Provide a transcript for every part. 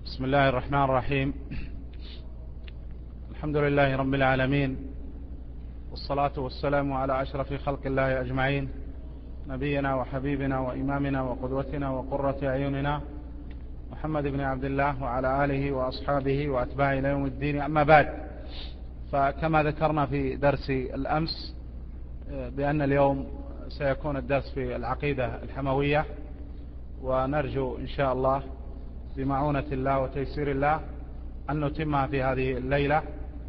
بسم الله الرحمن الرحيم. الحمد لله رب العالمين، والصلاة والسلام على أشرف خلق الله أجمعين، نبينا وحبيبنا وإمامنا وقدوتنا وقرة أعيننا محمد بن عبد الله وعلى آله وأصحابه وأتباعه إلى يوم الدين. أما بعد، فكما ذكرنا في درس الأمس بأن اليوم سيكون الدرس في العقيدة الحموية، ونرجو إن شاء الله بمعونة الله وتيسير الله أن نتمها في هذه الليلة،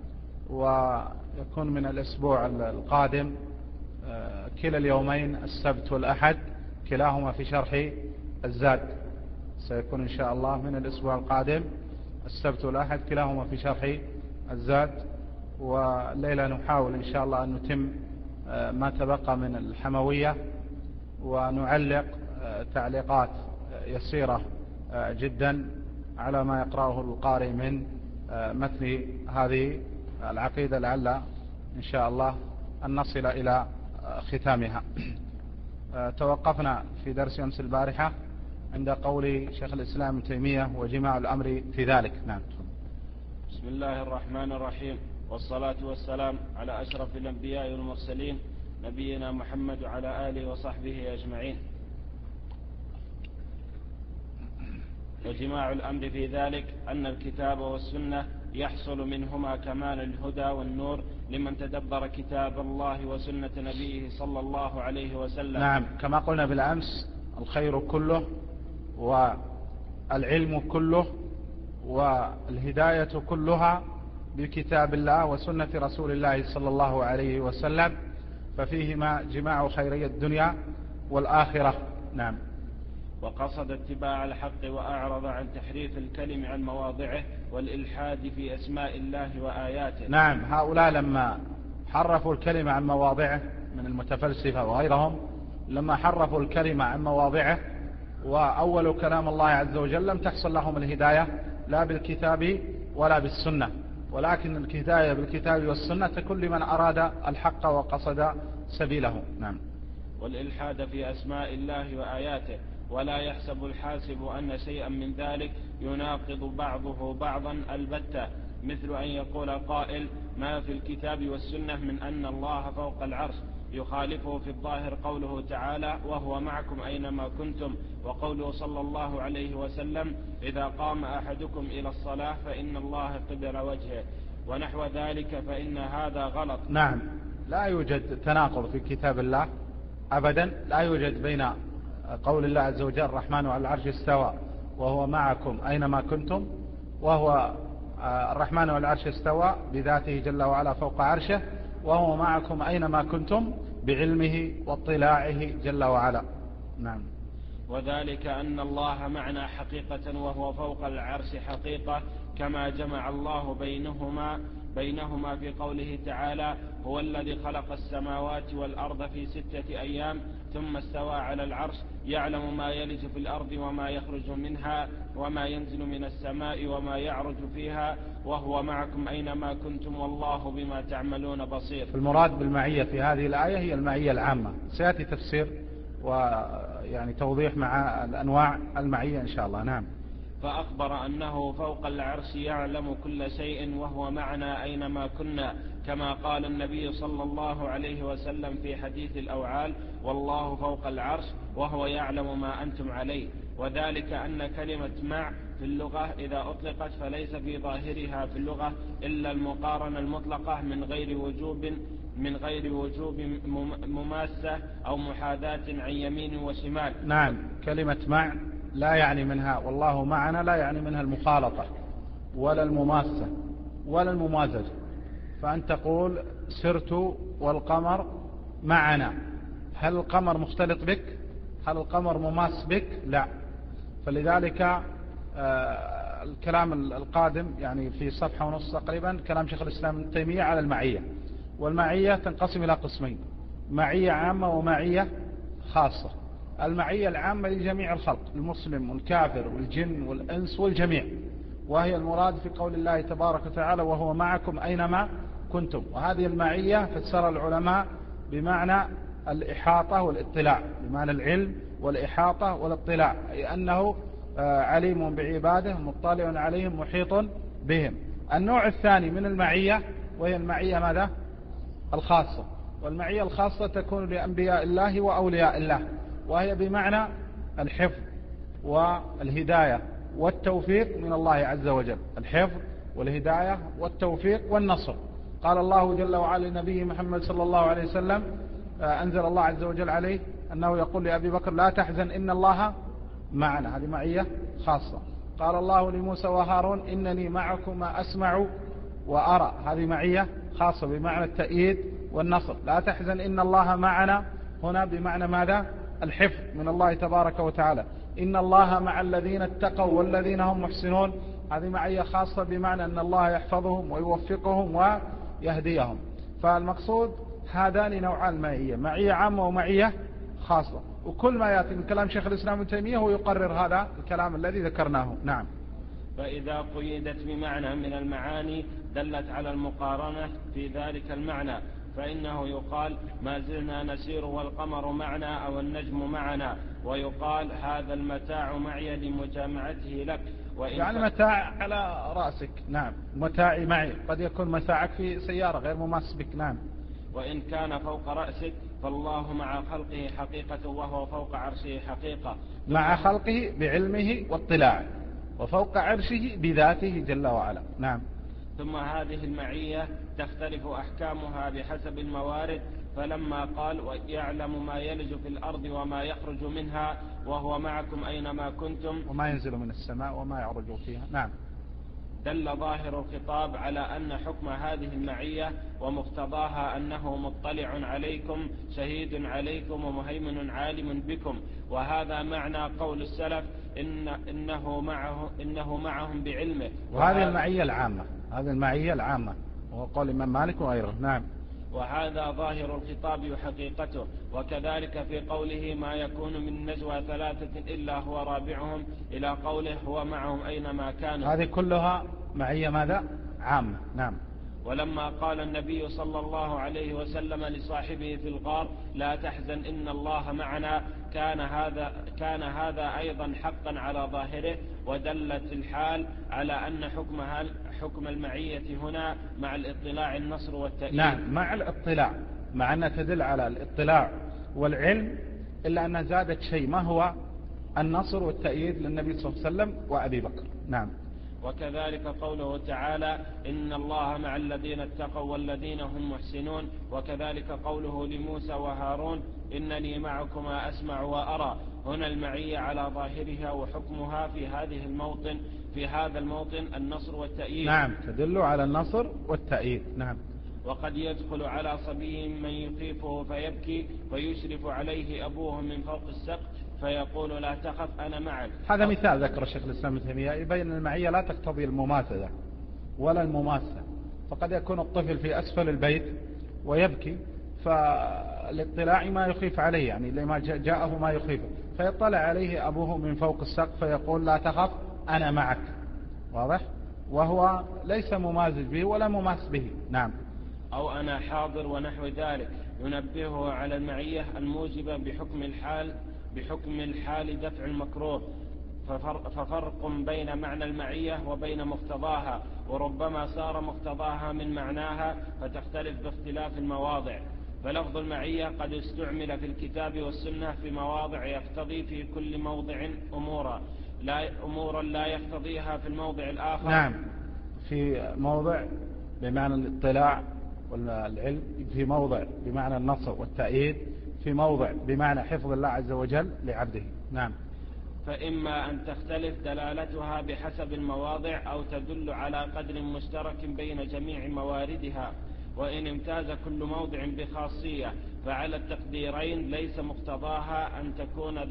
ويكون من الأسبوع القادم كلا اليومين السبت والأحد كلاهما في شرح الزاد. سيكون إن شاء الله من الأسبوع القادم السبت والأحد كلاهما في شرح الزاد، والليلة نحاول إن شاء الله أن نتم ما تبقى من الحموية، ونعلق تعليقات يسيرة جدا على ما يقرأه القارئ من متن هذه العقيدة، لعل إن شاء الله أن نصل إلى ختامها. توقفنا في درس أمس البارحة عند قول شيخ الإسلام ابن تيمية وجماع الأمر في ذلك. نعم. بسم الله الرحمن الرحيم، والصلاة والسلام على أشرف الأنبياء والمرسلين نبينا محمد وعلى آله وصحبه أجمعين. وجماع الأمر في ذلك أن الكتاب والسنة يحصل منهما كمال الهدى والنور لمن تدبر كتاب الله وسنة نبيه صلى الله عليه وسلم. نعم، كما قلنا بالأمس، الخير كله والعلم كله والهداية كلها بكتاب الله وسنة رسول الله صلى الله عليه وسلم، ففيهما جماع خيري الدنيا والآخرة. نعم. وقصد اتباع الحق وأعرض عن تحريف الكلم عن مواضعه والإلحاد في أسماء الله وآياته. نعم، هؤلاء لما حرفوا الكلمة عن مواضعه من المتفلسفة وغيرهم، لما حرفوا الكلمة عن مواضعه وأول كلام الله عز وجل، لم تحصل لهم الهداية لا بالكتاب ولا بالسنة، ولكن الهداية بالكتاب والسنة تكون لمن أراد الحق وقصد سبيله. نعم. والإلحاد في أسماء الله وآياته، ولا يحسب الحاسب أن شيئا من ذلك يناقض بعضه بعضا البتة، مثل أن يقول قائل ما في الكتاب والسنة من أن الله فوق العرش، يخالفه في الظاهر قوله تعالى وهو معكم أينما كنتم، وقوله صلى الله عليه وسلم إذا قام أحدكم إلى الصلاة فإن الله قبل وجهه، ونحو ذلك، فإن هذا غلط. نعم، لا يوجد تناقض في كتاب الله أبدا، لا يوجد بين قول الله عز وجل الرحمن على العرش استوى وهو معكم أينما كنتم، وهو الرحمن على العرش استوى بذاته جل وعلا فوق عرشه، وهو معكم أينما كنتم بعلمه واطلاعه جل وعلا. نعم. وذلك أن الله معنا حقيقة وهو فوق العرش حقيقة، كما جمع الله بينهما في قوله تعالى هو الذي خلق السماوات والأرض في 6 أيام ثم استوى على العرش يعلم ما يلج في الأرض وما يخرج منها وما ينزل من السماء وما يعرج فيها وهو معكم أينما كنتم والله بما تعملون بصير. المراد بالمعية في هذه الآية هي المعية العامة، سيأتي تفسير ويعني توضيح مع الأنواع المعية إن شاء الله. نعم. فأخبر أنه فوق العرش يعلم كل شيء وهو معنا أينما كنا، كما قال النبي صلى الله عليه وسلم في حديث الأوعال والله فوق العرش وهو يعلم ما أنتم عليه. وذلك أن كلمة مع في اللغة إذا أطلقت فليس في ظاهرها في اللغة إلا المقارنة المطلقة من غير وجوب مماسة أو محاذاة عن يمين وشمال. نعم، كلمة مع لا يعني منها والله معنا، لا يعني منها المخالطة ولا المماسة ولا الممازجة، فأن تقول سرت والقمر معنا، هل القمر مختلط بك؟ هل القمر مماس بك؟ لا. فلذلك الكلام القادم يعني في صفحة ونص تقريبا كلام شيخ الإسلام ابن تيمية على المعية، والمعية تنقسم إلى قسمين: معية عامة ومعية خاصة. المعية العامة لجميع الخلق، المسلم والكافر والجن والإنس والجميع، وهي المراد في قول الله تبارك وتعالى وهو معكم أينما كنتم، وهذه المعية فسر العلماء بمعنى الإحاطة والاطلاع، بمعنى العلم والإحاطة والاطلاع، أي أنه عليم بعباده مطلع عليهم محيط بهم. النوع الثاني من المعية وهي المعية ماذا؟ الخاصة. والمعية الخاصة تكون لأنبياء الله وأولياء الله، وهي بمعنى الحفظ والهداية والتوفيق من الله عز وجل، الحفظ والهداية والتوفيق والنصر. قال الله جل وعلا لنبيه محمد صلى الله عليه وسلم، أنزل الله عز وجل عليه أنه يقول لأبي بكر لا تحزن إن الله معنا، هذه معية خاصة. قال الله لموسى وهارون إنني معكما أسمع وأرى، هذه معية خاصة بمعنى التأييد والنصر. لا تحزن إن الله معنا هنا بمعنى ماذا؟ الحفظ من الله تبارك وتعالى. إن الله مع الذين اتقوا والذين هم محسنون، هذه معية خاصة بمعنى أن الله يحفظهم ويوفقهم ويهديهم. فالمقصود هذان نوعان المعية، معية عامة ومعية خاصة، وكل ما يأتي من كلام شيخ الإسلام ابن تيمية هو يقرر هذا الكلام الذي ذكرناه. نعم. فإذا قيدت بمعنى من المعاني دلت على المقارنة في ذلك المعنى، فإنه يقال ما زلنا نسير والقمر معنا أو النجم معنا، ويقال هذا المتاع معي لمجامعته لك. يعني متاع على رأسك. نعم، متاعي معي، قد يكون متاعك في سيارة غير مماس بك. نعم. وإن كان فوق رأسك فالله مع خلقه حقيقة وهو فوق عرشه حقيقة. مع خلقه بعلمه واطلاعه، وفوق عرشه بذاته جل وعلا. نعم. ثم هذه المعية تختلف أحكامها بحسب الموارد، فلما قال ويعلم ما يلج في الأرض وما يخرج منها وهو معكم أينما كنتم وما ينزل من السماء وما يعرج فيها. نعم. دل ظاهر الخطاب على أن حكم هذه المعية ومقتضاها أنه مطلع عليكم شهيد عليكم ومهيمن عالم بكم، وهذا معنى قول السلف إنه معهم بعلمه. وهذه المعية العامة، هذه المعية العامة وهو قول الإمام مالك وغيره. نعم. وهذا ظاهر الخطاب حقيقته. وكذلك في قوله ما يكون من نجوى ثلاثة إلا هو رابعهم إلى قوله هو معهم أينما كانوا، هذه كلها معية ماذا؟ عامة. نعم. ولما قال النبي صلى الله عليه وسلم لصاحبه في الغار لا تحزن إن الله معنا كان هذا أيضا حقا على ظاهره، ودلت الحال على أن حكم المعية هنا مع الاطلاع النصر والتأييد. نعم، مع الاطلاع، مع أنها تدل على الاطلاع والعلم، إلا أنها زادت شيء، ما هو؟ النصر والتأييد للنبي صلى الله عليه وسلم وأبي بكر. نعم. وكذلك قوله تعالى إن الله مع الذين اتقوا والذين هم محسنون، وكذلك قوله لموسى وهارون إنني معكما أسمع وأرى. هنا المعية على ظاهرها وحكمها في هذا الموطن النصر والتأييد. نعم، تدل على النصر والتأييد. نعم. وقد يدخل على صبي من يخيفه فيبكي فيشرف عليه أبوه من فوق السقف فيقول لا تخف أنا معك. هذا مثال ذكر الشيخ الإسلام ابن تيمية يبين المعية لا تقتضي المماثلة ولا المماثلة، فقد يكون الطفل في أسفل البيت ويبكي فالاطلاع ما يخيف عليه، يعني لما جاءه ما يخيفه، فيطلع عليه أبوه من فوق السقف فيقول لا تخف أنا معك. واضح؟ وهو ليس ممازج به ولا مماس به. نعم. أو أنا حاضر ونحو ذلك، ينبهه على المعية الموجبة بحكم الحال دفع المكروه، ففرق بين معنى المعية وبين مقتضاها، وربما صار مقتضاها من معناها فتختلف باختلاف المواضع. فلفظ المعية قد استعمل في الكتاب والسنة في مواضع يقتضي في كل موضع أمورا لا يقتضيها في الموضع الآخر. نعم، في موضع بمعنى الاطلاع والعلم، في موضع بمعنى النصر والتأييد، في موضع بمعنى حفظ الله عز وجل لعبده. نعم. فإما أن تختلف دلالتها بحسب المواضع أو تدل على قدر مشترك بين جميع مواردها، وإن امتاز كل موضع بخاصية فعلى التقديرين ليس مقتضاها أن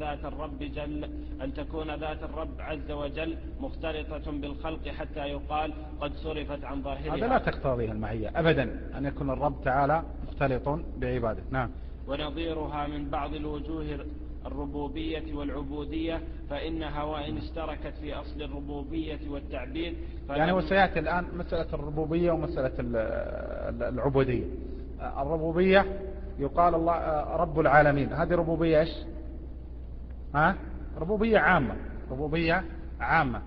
تكون ذات الرب عز وجل مختلطة بالخلق حتى يقال قد صرفت عن ظاهرها. هذا لا تقتضيه المعية أبدا أن يكون الرب تعالى مختلط بعباده. نعم. ونظيرها من بعض الوجوه الربوبية والعبودية، فإنها وإن اشتركت في أصل الربوبية والتعبيد يعني وسيأتي الآن مسألة الربوبية ومسألة العبودية. الربوبية يقال الله رب العالمين، هذه ربوبية إيش؟ ربوبية عامة، ربوبية عامة.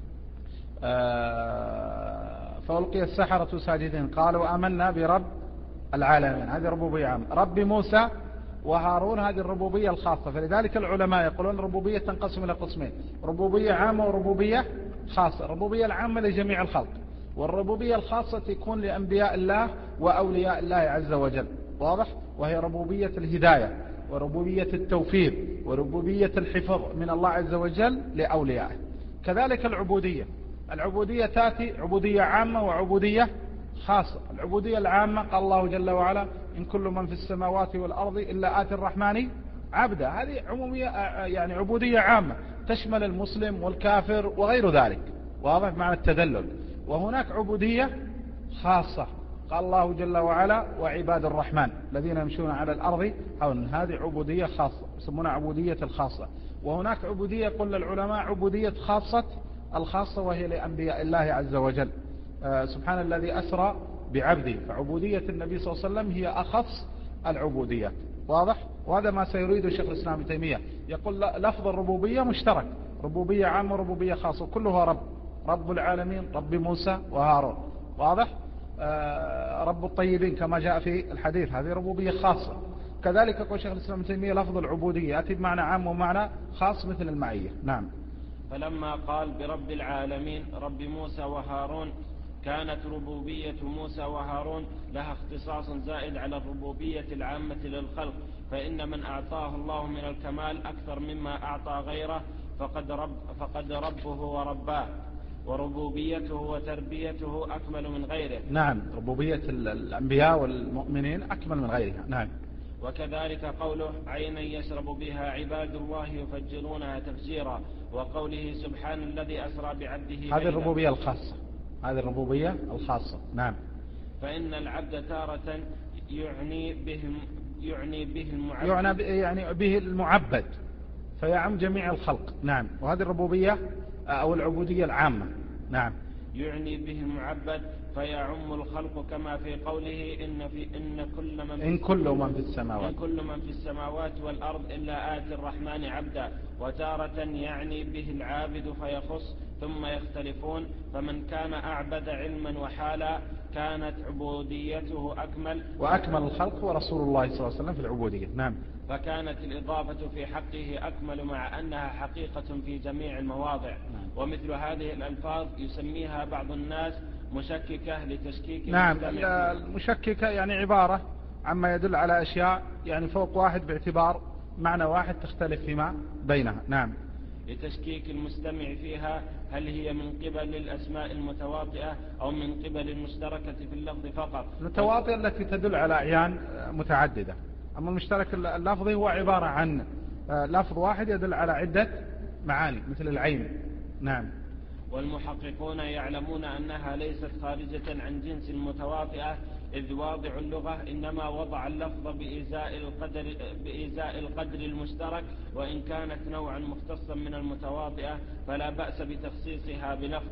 فألقي السحرة ساجدين قالوا آمنا برب العالمين، هذه ربوبية عامة. رب موسى وهارون هذه الربوبية الخاصة. فلذلك العلماء يقولون الربوبية تنقسم إلى قسمين: ربوبية عامة وربوبية خاصة. الربوبية العامة لجميع الخلق، والربوبية الخاصة تكون لأنبياء الله وأولياء الله عز وجل، واضح؟ وهي ربوبية الهداية وربوبية التوفيق وربوبية الحفظ من الله عز وجل لأوليائه. كذلك العبودية تأتي عبودية عامة وعبودية خاصة. العبودية العامة قال الله جل وعلا: إن كل من في السماوات والأرض إلا آتي الرحمن عبدا. هذه عمومية، يعني عبودية عامة تشمل المسلم والكافر وغير ذلك، واضح معنى التدلل. وهناك عبودية خاصة قال الله جل وعلا: وعباد الرحمن الذين يمشون على الأرض هونا. هذه عبودية خاصة يسمونها عبودية الخاصة. وهناك عبودية قل العلماء عبودية خاصة الخاصة، وهي لأنبياء الله عز وجل. سبحان الذي أسرى بعبده. فعبودية النبي صلى الله عليه وسلم هي أخص العبوديات، واضح؟ وهذا ما سيريده شيخ الإسلام ابن تيمية. يقول لفظ الربوبية مشترك، ربوبية عامة وربوبية خاصة، كلها رب العالمين، رب موسى وهارون، واضح؟ رب الطيبين كما جاء في الحديث، هذه ربوبية خاصة. كذلك يقول شيخ الإسلام ابن تيمية لفظ العبودية يأتي بمعنى عام ومعنى خاص مثل المعية. نعم. فلما قال برب العالمين رب موسى وهارون كانت ربوبية موسى وهارون لها اختصاص زائد على الربوبية العامة للخلق، فإن من أعطاه الله من الكمال أكثر مما أعطى غيره فقد ربه ورباه، وربوبيته وتربيته أكمل من غيره. نعم، ربوبية الأنبياء والمؤمنين أكمل من غيرها. نعم. وكذلك قوله عينا يشرب بها عباد الله يفجرونها تفجيرا، وقوله سبحان الذي أسرى بعبده. هذه الربوبية الخاصة، هذه الربوبية الخاصة. نعم. فإن العبد تارة يعني به المعبد، فيعم جميع الخلق. نعم. وهذه الربوبية أو العبودية العامة. نعم. يعني به المعبد فيعم الخلق، كما في قوله إن كل من في السماوات والأرض إلا آتي الرحمن عبدا. وتارة يعني به العابد فيخص ثم يختلفون، فمن كان أعبد علما وحالا كانت عبوديته أكمل، وأكمل الخلق هو رسول الله صلى الله عليه وسلم في العبودية. نعم. فكانت الإضافة في حقه أكمل مع أنها حقيقة في جميع المواضع. ومثل هذه الألفاظ يسميها بعض الناس مشككة لتشكيك. نعم. المشككة يعني عبارة عما يدل على أشياء يعني فوق واحد باعتبار معنى واحد تختلف فيما بينها. نعم. لتشكيك المستمع فيها هل هي من قبل الأسماء المتواطئة أو من قبل المشتركة في اللفظ فقط. المتواطئة التي تدل على أعيان متعددة، أما المشترك اللفظي هو عبارة عن لفظ واحد يدل على عدة معاني مثل العين. نعم. والمحققون يعلمون أنها ليست خارجة عن جنس المتواطئة، إذ واضع اللغة إنما وضع اللفظ بإزاء القدر المشترك، وإن كانت نوعا مختصا من المتواطئة فلا بأس بتخصيصها بلفظ.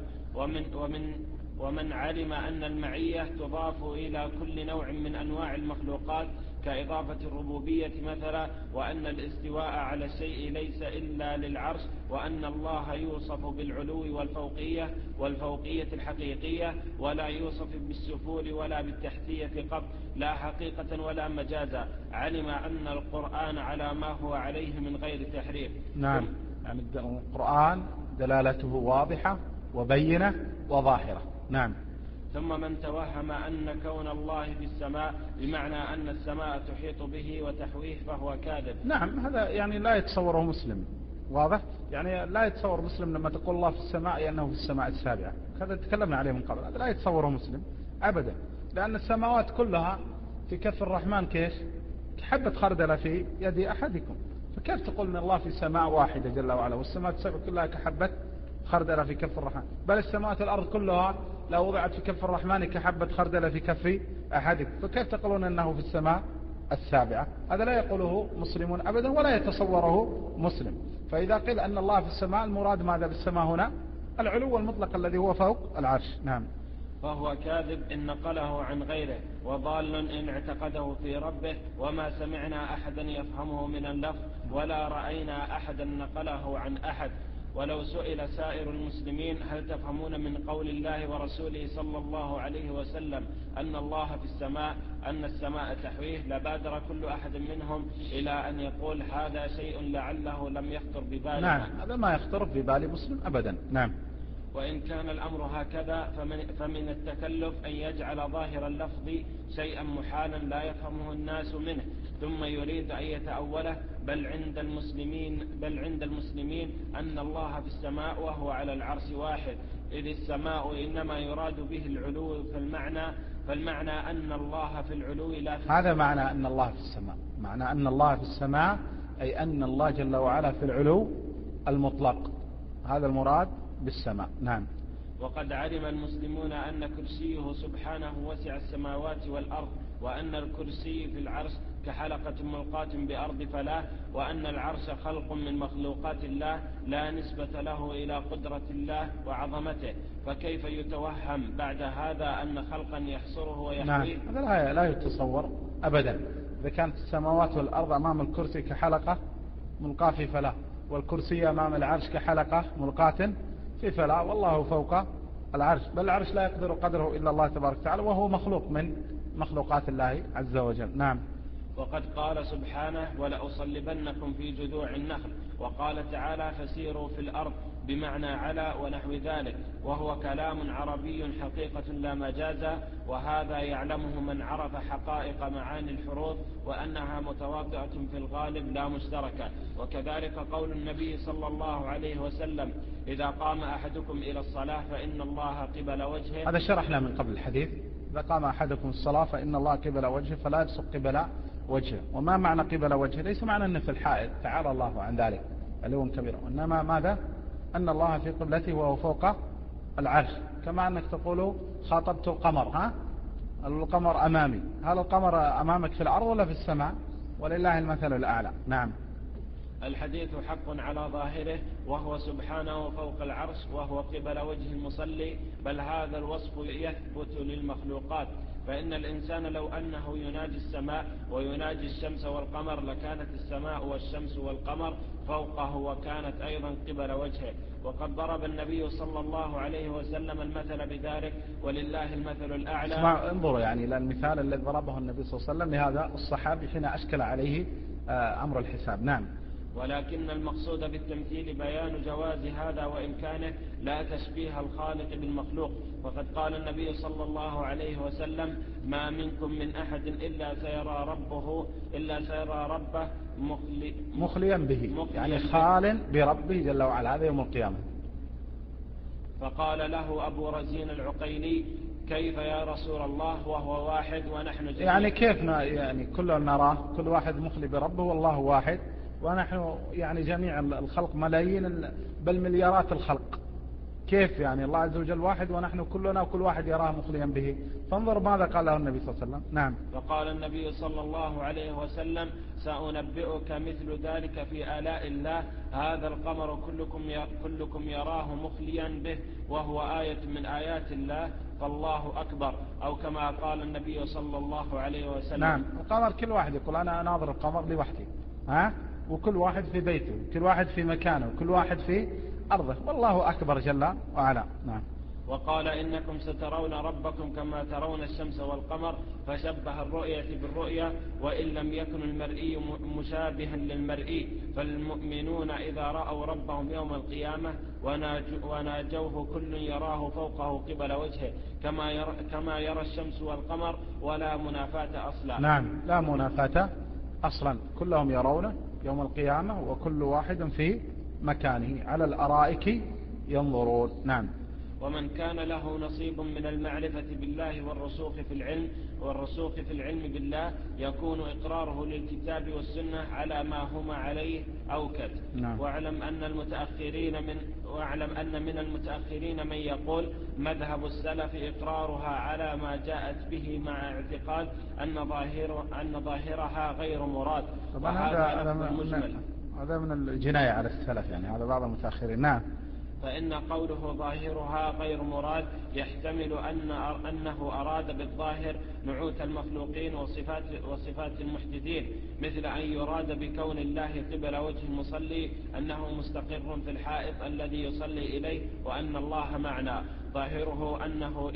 ومن علم أن المعية تضاف إلى كل نوع من أنواع المخلوقات كإضافة الربوبية مثلا، وأن الاستواء على الشيء ليس إلا للعرش، وأن الله يوصف بالعلو والفوقية الحقيقية، ولا يوصف بالسفول ولا بالتحتية قط، لا حقيقة ولا مجازا، علم أن القرآن على ما هو عليه من غير تحريف. نعم. يعني القرآن دلالته واضحة وبينة وظاهرة. نعم. ثم من توهم أن كون الله في السماء بمعنى أن السماء تحيط به وتحويه فهو كاذب. نعم. هذا يعني لا يتصوره مسلم، واضح؟ يعني لا يتصور مسلم لما تقول الله في السماء أنه في السماء السابعة، هذا تكلمنا عليه من قبل، هذا لا يتصوره مسلم أبدا، لأن السماوات كلها في كف الرحمن كيف؟ كحبة خردلة في يد أحدكم، فكيف تقول أن الله في سماء واحدة جل وعلا والسماوات السبع كلها كحبة خردلة في كف الرحمن؟ بل السماوات الأرض كلها لو وضعت في كف الرحمن كحبة خردلة في كف أحدكم، فكيف تقولون أنه في السماء السابعة؟ هذا لا يقوله مسلم أبدا ولا يتصوره مسلم. فإذا قيل أن الله في السماء المراد ماذا بالسماء هنا؟ العلو المطلق الذي هو فوق العرش. نعم. فهو كاذب إن نقله عن غيره، وضال إن اعتقده في ربه، وما سمعنا أحدا يفهمه من اللفظ ولا رأينا أحدا نقله عن أحد. ولو سئل سائر المسلمين هل تفهمون من قول الله ورسوله صلى الله عليه وسلم أن الله في السماء أن السماء تحويه، لبادر كل أحد منهم إلى أن يقول هذا شيء لعله لم يخطر ببالنا. نعم، هذا ما يخطر في بال مسلم أبدا. نعم. وإن كان الأمر هكذا فمن التكلف أن يجعل ظاهر اللفظ شيئا محالا لا يفهمه الناس منه ثم يريد أن يتأوله، بل عند المسلمين أن الله في السماء وهو على العرش واحد، إذ السماء إنما يراد به العلو، فالمعنى أن الله في العلو لا في السماء. هذا معنى أن الله في السماء، معنى أن الله في السماء أي أن الله جل وعلا في العلو المطلق، هذا المراد بالسماء. نعم. وقد علم المسلمون أن كرسيه سبحانه وسع السماوات والأرض، وأن الكرسي في العرش كحلقة ملقاة بأرض فلاه، وأن العرش خلق من مخلوقات الله لا نسبة له إلى قدرة الله وعظمته، فكيف يتوهم بعد هذا أن خلقا يحصره ويحويه؟ نعم، هذا لا يتصور أبدا. إذا كانت السماوات والأرض أمام الكرسي كحلقة ملقاة في فلاه، والكرسي أمام العرش كحلقة ملقاة في فلاه، والله فوق العرش، بل العرش لا يقدر قدره إلا الله تبارك وتعالى، وهو مخلوق من مخلوقات الله عز وجل. نعم. وقد قال سبحانه ولأصلبنكم في جذوع النخل، وقال تعالى فسيروا في الأرض بمعنى على ونحو ذلك، وهو كلام عربي حقيقة لا مجازا، وهذا يعلمه من عرف حقائق معاني الحروف وأنها متواطئة في الغالب لا مشتركة. وكذلك قول النبي صلى الله عليه وسلم إذا قام أحدكم إلى الصلاة فإن الله قبل وجهه، هذا شرحنا من قبل الحديث، إذا قام أحدكم الصلاة فإن الله قبل وجهه فلا يبصق قبل وجهه. وما معنى قبل وجهه؟ ليس معنى أنه في الحائط، تعالى الله عن ذلك علوا كبيرا، وإنما ماذا؟ أن الله في قبلته وهو فوق العرش، كما أنك تقول خاطبت القمر، القمر أمامي، هل القمر أمامك في الأرض ولا في السماء؟ ولله المثل الأعلى. نعم. الحديث حق على ظاهره، وهو سبحانه فوق العرش وهو قبل وجه المصلي، بل هذا الوصف يثبت للمخلوقات، فإن الإنسان لو أنه يناجي السماء ويناجي الشمس والقمر لكانت السماء والشمس والقمر فوقه وكانت أيضا قبل وجهه. وقد ضرب النبي صلى الله عليه وسلم المثل بذلك، ولله المثل الأعلى. انظروا يعني إلى المثال الذي ضربه النبي صلى الله عليه وسلم لهذا الصحابي حين أشكل عليه أمر الحساب. نعم. ولكن المقصود بالتمثيل بيان جواز هذا وإمكانه، لا تشبيه الخالق بالمخلوق. وقد قال النبي صلى الله عليه وسلم ما منكم من أحد إلا سيرى ربه مخليا به، يعني خال بربه جل وعلا، هذا يوم القيامة. فقال له أبو رزين العقيلي كيف يا رسول الله وهو واحد ونحن جميع؟ يعني كيف يعني كل نراه، كل واحد مخلي بربه والله واحد، ونحن يعني جميع الخلق ملايين بل مليارات الخلق، كيف يعني الله عز وجل واحد ونحن كلنا وكل واحد يراه مخليا به؟ فانظر ماذا قال له النبي صلى الله عليه وسلم. نعم. فقال النبي صلى الله عليه وسلم سأنبئك مثل ذلك في آلاء الله، هذا القمر كلكم يراه مخليا به، وهو آية من آيات الله، فالله أكبر، أو كما قال النبي صلى الله عليه وسلم. نعم. القمر كل واحد يقول أنا أناظر القمر لوحدي، وكل واحد في بيته، كل واحد في مكانه، كل واحد في أرضه، والله أكبر جل وعلا. نعم. وقال إنكم سترون ربكم كما ترون الشمس والقمر، فشبه الرؤية بالرؤية، وإن لم يكن المرئي مشابها للمرئي، فالمؤمنون إذا رأوا ربهم يوم القيامة وناجوه كل يراه فوقه قبل وجهه كما يرى الشمس والقمر، ولا منافاة أصلا. نعم، لا منافاة أصلا، كلهم يرونه يوم القيامة وكل واحد في مكانه على الأرائك ينظرون. نعم. ومن كان له نصيب من المعرفة بالله والرسوخ في العلم بالله يكون إقراره للكتاب والسنة على ما هما عليه أوكد. نعم. واعلم أن من المتأخرين من يقول مذهب السلف إقرارها على ما جاءت به مع اعتقاد أن ظاهرها غير مراد. هذا من الجناية على السلف، يعني هذا بعض المتأخرين. نعم. فإن قوله ظاهرها غير مراد يحتمل أنه أراد بالظاهر نعوت المخلوقين وصفات المحدثين، مثل أن يراد بكون الله قبل وجه المصلي أنه مستقر في الحائط الذي يصلي إليه، وأن الله معنا. ظاهره أنه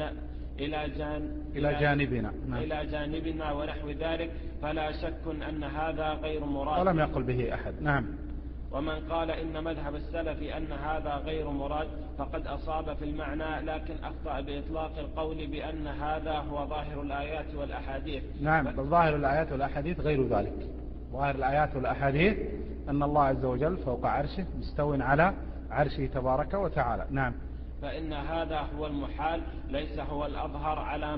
إلى جانبنا ونحو ذلك، فلا شك أن هذا غير مراد. ولم يقل به أحد. نعم. ومن قال إن مذهب السلف أن هذا غير مراد فقد أصاب في المعنى، لكن أخطأ بإطلاق القول بأن هذا هو ظاهر الآيات والأحاديث. نعم، بل ظاهر الآيات والأحاديث غير ذلك. ظاهر الآيات والأحاديث أن الله عز وجل فوق عرشه مستو على عرشه تبارك وتعالى. نعم. فإن هذا هو المحال، ليس هو الأظهر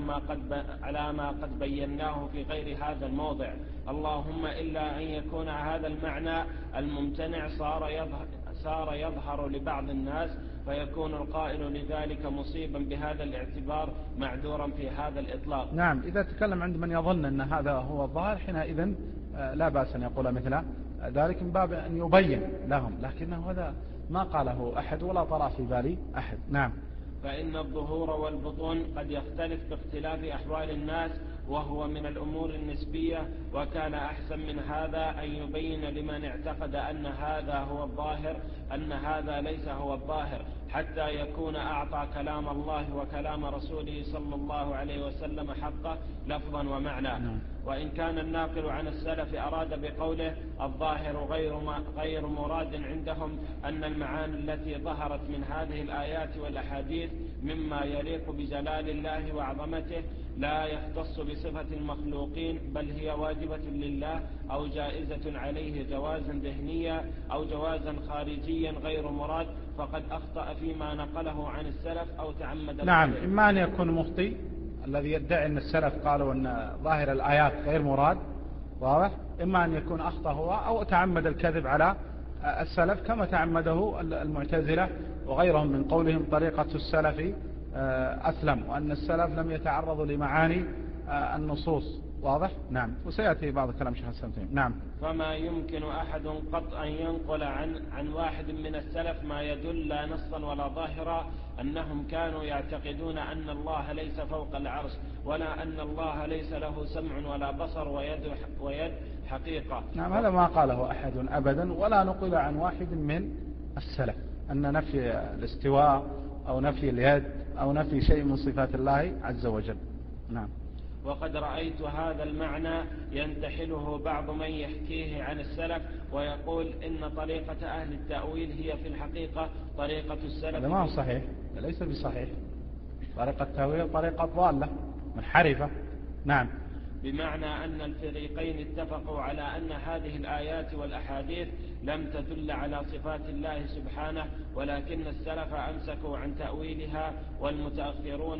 على ما قد بيناه في غير هذا الموضع، اللهم إلا أن يكون هذا المعنى الممتنع صار يظهر لبعض الناس، فيكون القائل لذلك مصيبا بهذا الاعتبار معذورا في هذا الإطلاق. نعم، إذا تكلم عند من يظن أن هذا هو الظاهر حينئذ لا بأس أن يقول مثل ذلك من باب أن يبين لهم، لكنه هذا ما قاله أحد ولا طرأ في بالي أحد. نعم. فإن الظهور والبطون قد يختلف باختلاف أحوال الناس، وهو من الأمور النسبية، وكان أحسن من هذا أن يبين لمن اعتقد أن هذا هو الظاهر أن هذا ليس هو الظاهر، حتى يكون أعطى كلام الله وكلام رسوله صلى الله عليه وسلم حقه لفظا ومعنى. وإن كان الناقل عن السلف أراد بقوله الظاهر غير مراد عندهم أن المعاني التي ظهرت من هذه الآيات والأحاديث مما يليق بجلال الله وعظمته لا يختص بصفة المخلوقين، بل هي واجبة لله أو جائزة عليه جوازا ذهنيا أو جوازا خارجيا غير مراد، فقد أخطأ فيما نقله عن السلف أو تعمد. نعم، إما أن يكون مخطئ الذي يدعي أن السلف قالوا أن ظاهر الآيات غير مراد، واضح، إما أن يكون أخطأ هو أو تعمد الكذب على السلف كما تعمده المعتزلة وغيرهم من قولهم طريقة السلف أسلم، وأن السلف لم يتعرضوا لمعاني النصوص. واضح. نعم، وسيأتي بعض كلام شيخ الإسلام. نعم. فما يمكن أحد قط أن ينقل عن واحد من السلف ما يدل لا نصا ولا ظاهرا أنهم كانوا يعتقدون أن الله ليس فوق العرش، ولا أن الله ليس له سمع ولا بصر ويد حقيقة. نعم، هذا ما قاله أحد أبدا، ولا نقل عن واحد من السلف أن نفي الاستواء أو نفي اليد أو نفي شيء من صفات الله عز وجل. نعم. وقد رأيت هذا المعنى ينتحله بعض من يحكيه عن السلف ويقول إن طريقة أهل التأويل هي في الحقيقة طريقة السلف. هذا ما هو صحيح، ليس بصحيح. طريقة التأويل طريقة ضالة منحرفة. نعم. بمعنى أن الفريقين اتفقوا على أن هذه الآيات والأحاديث لم تدل على صفات الله سبحانه، ولكن السلف أمسكوا عن تأويلها، والمتأخرون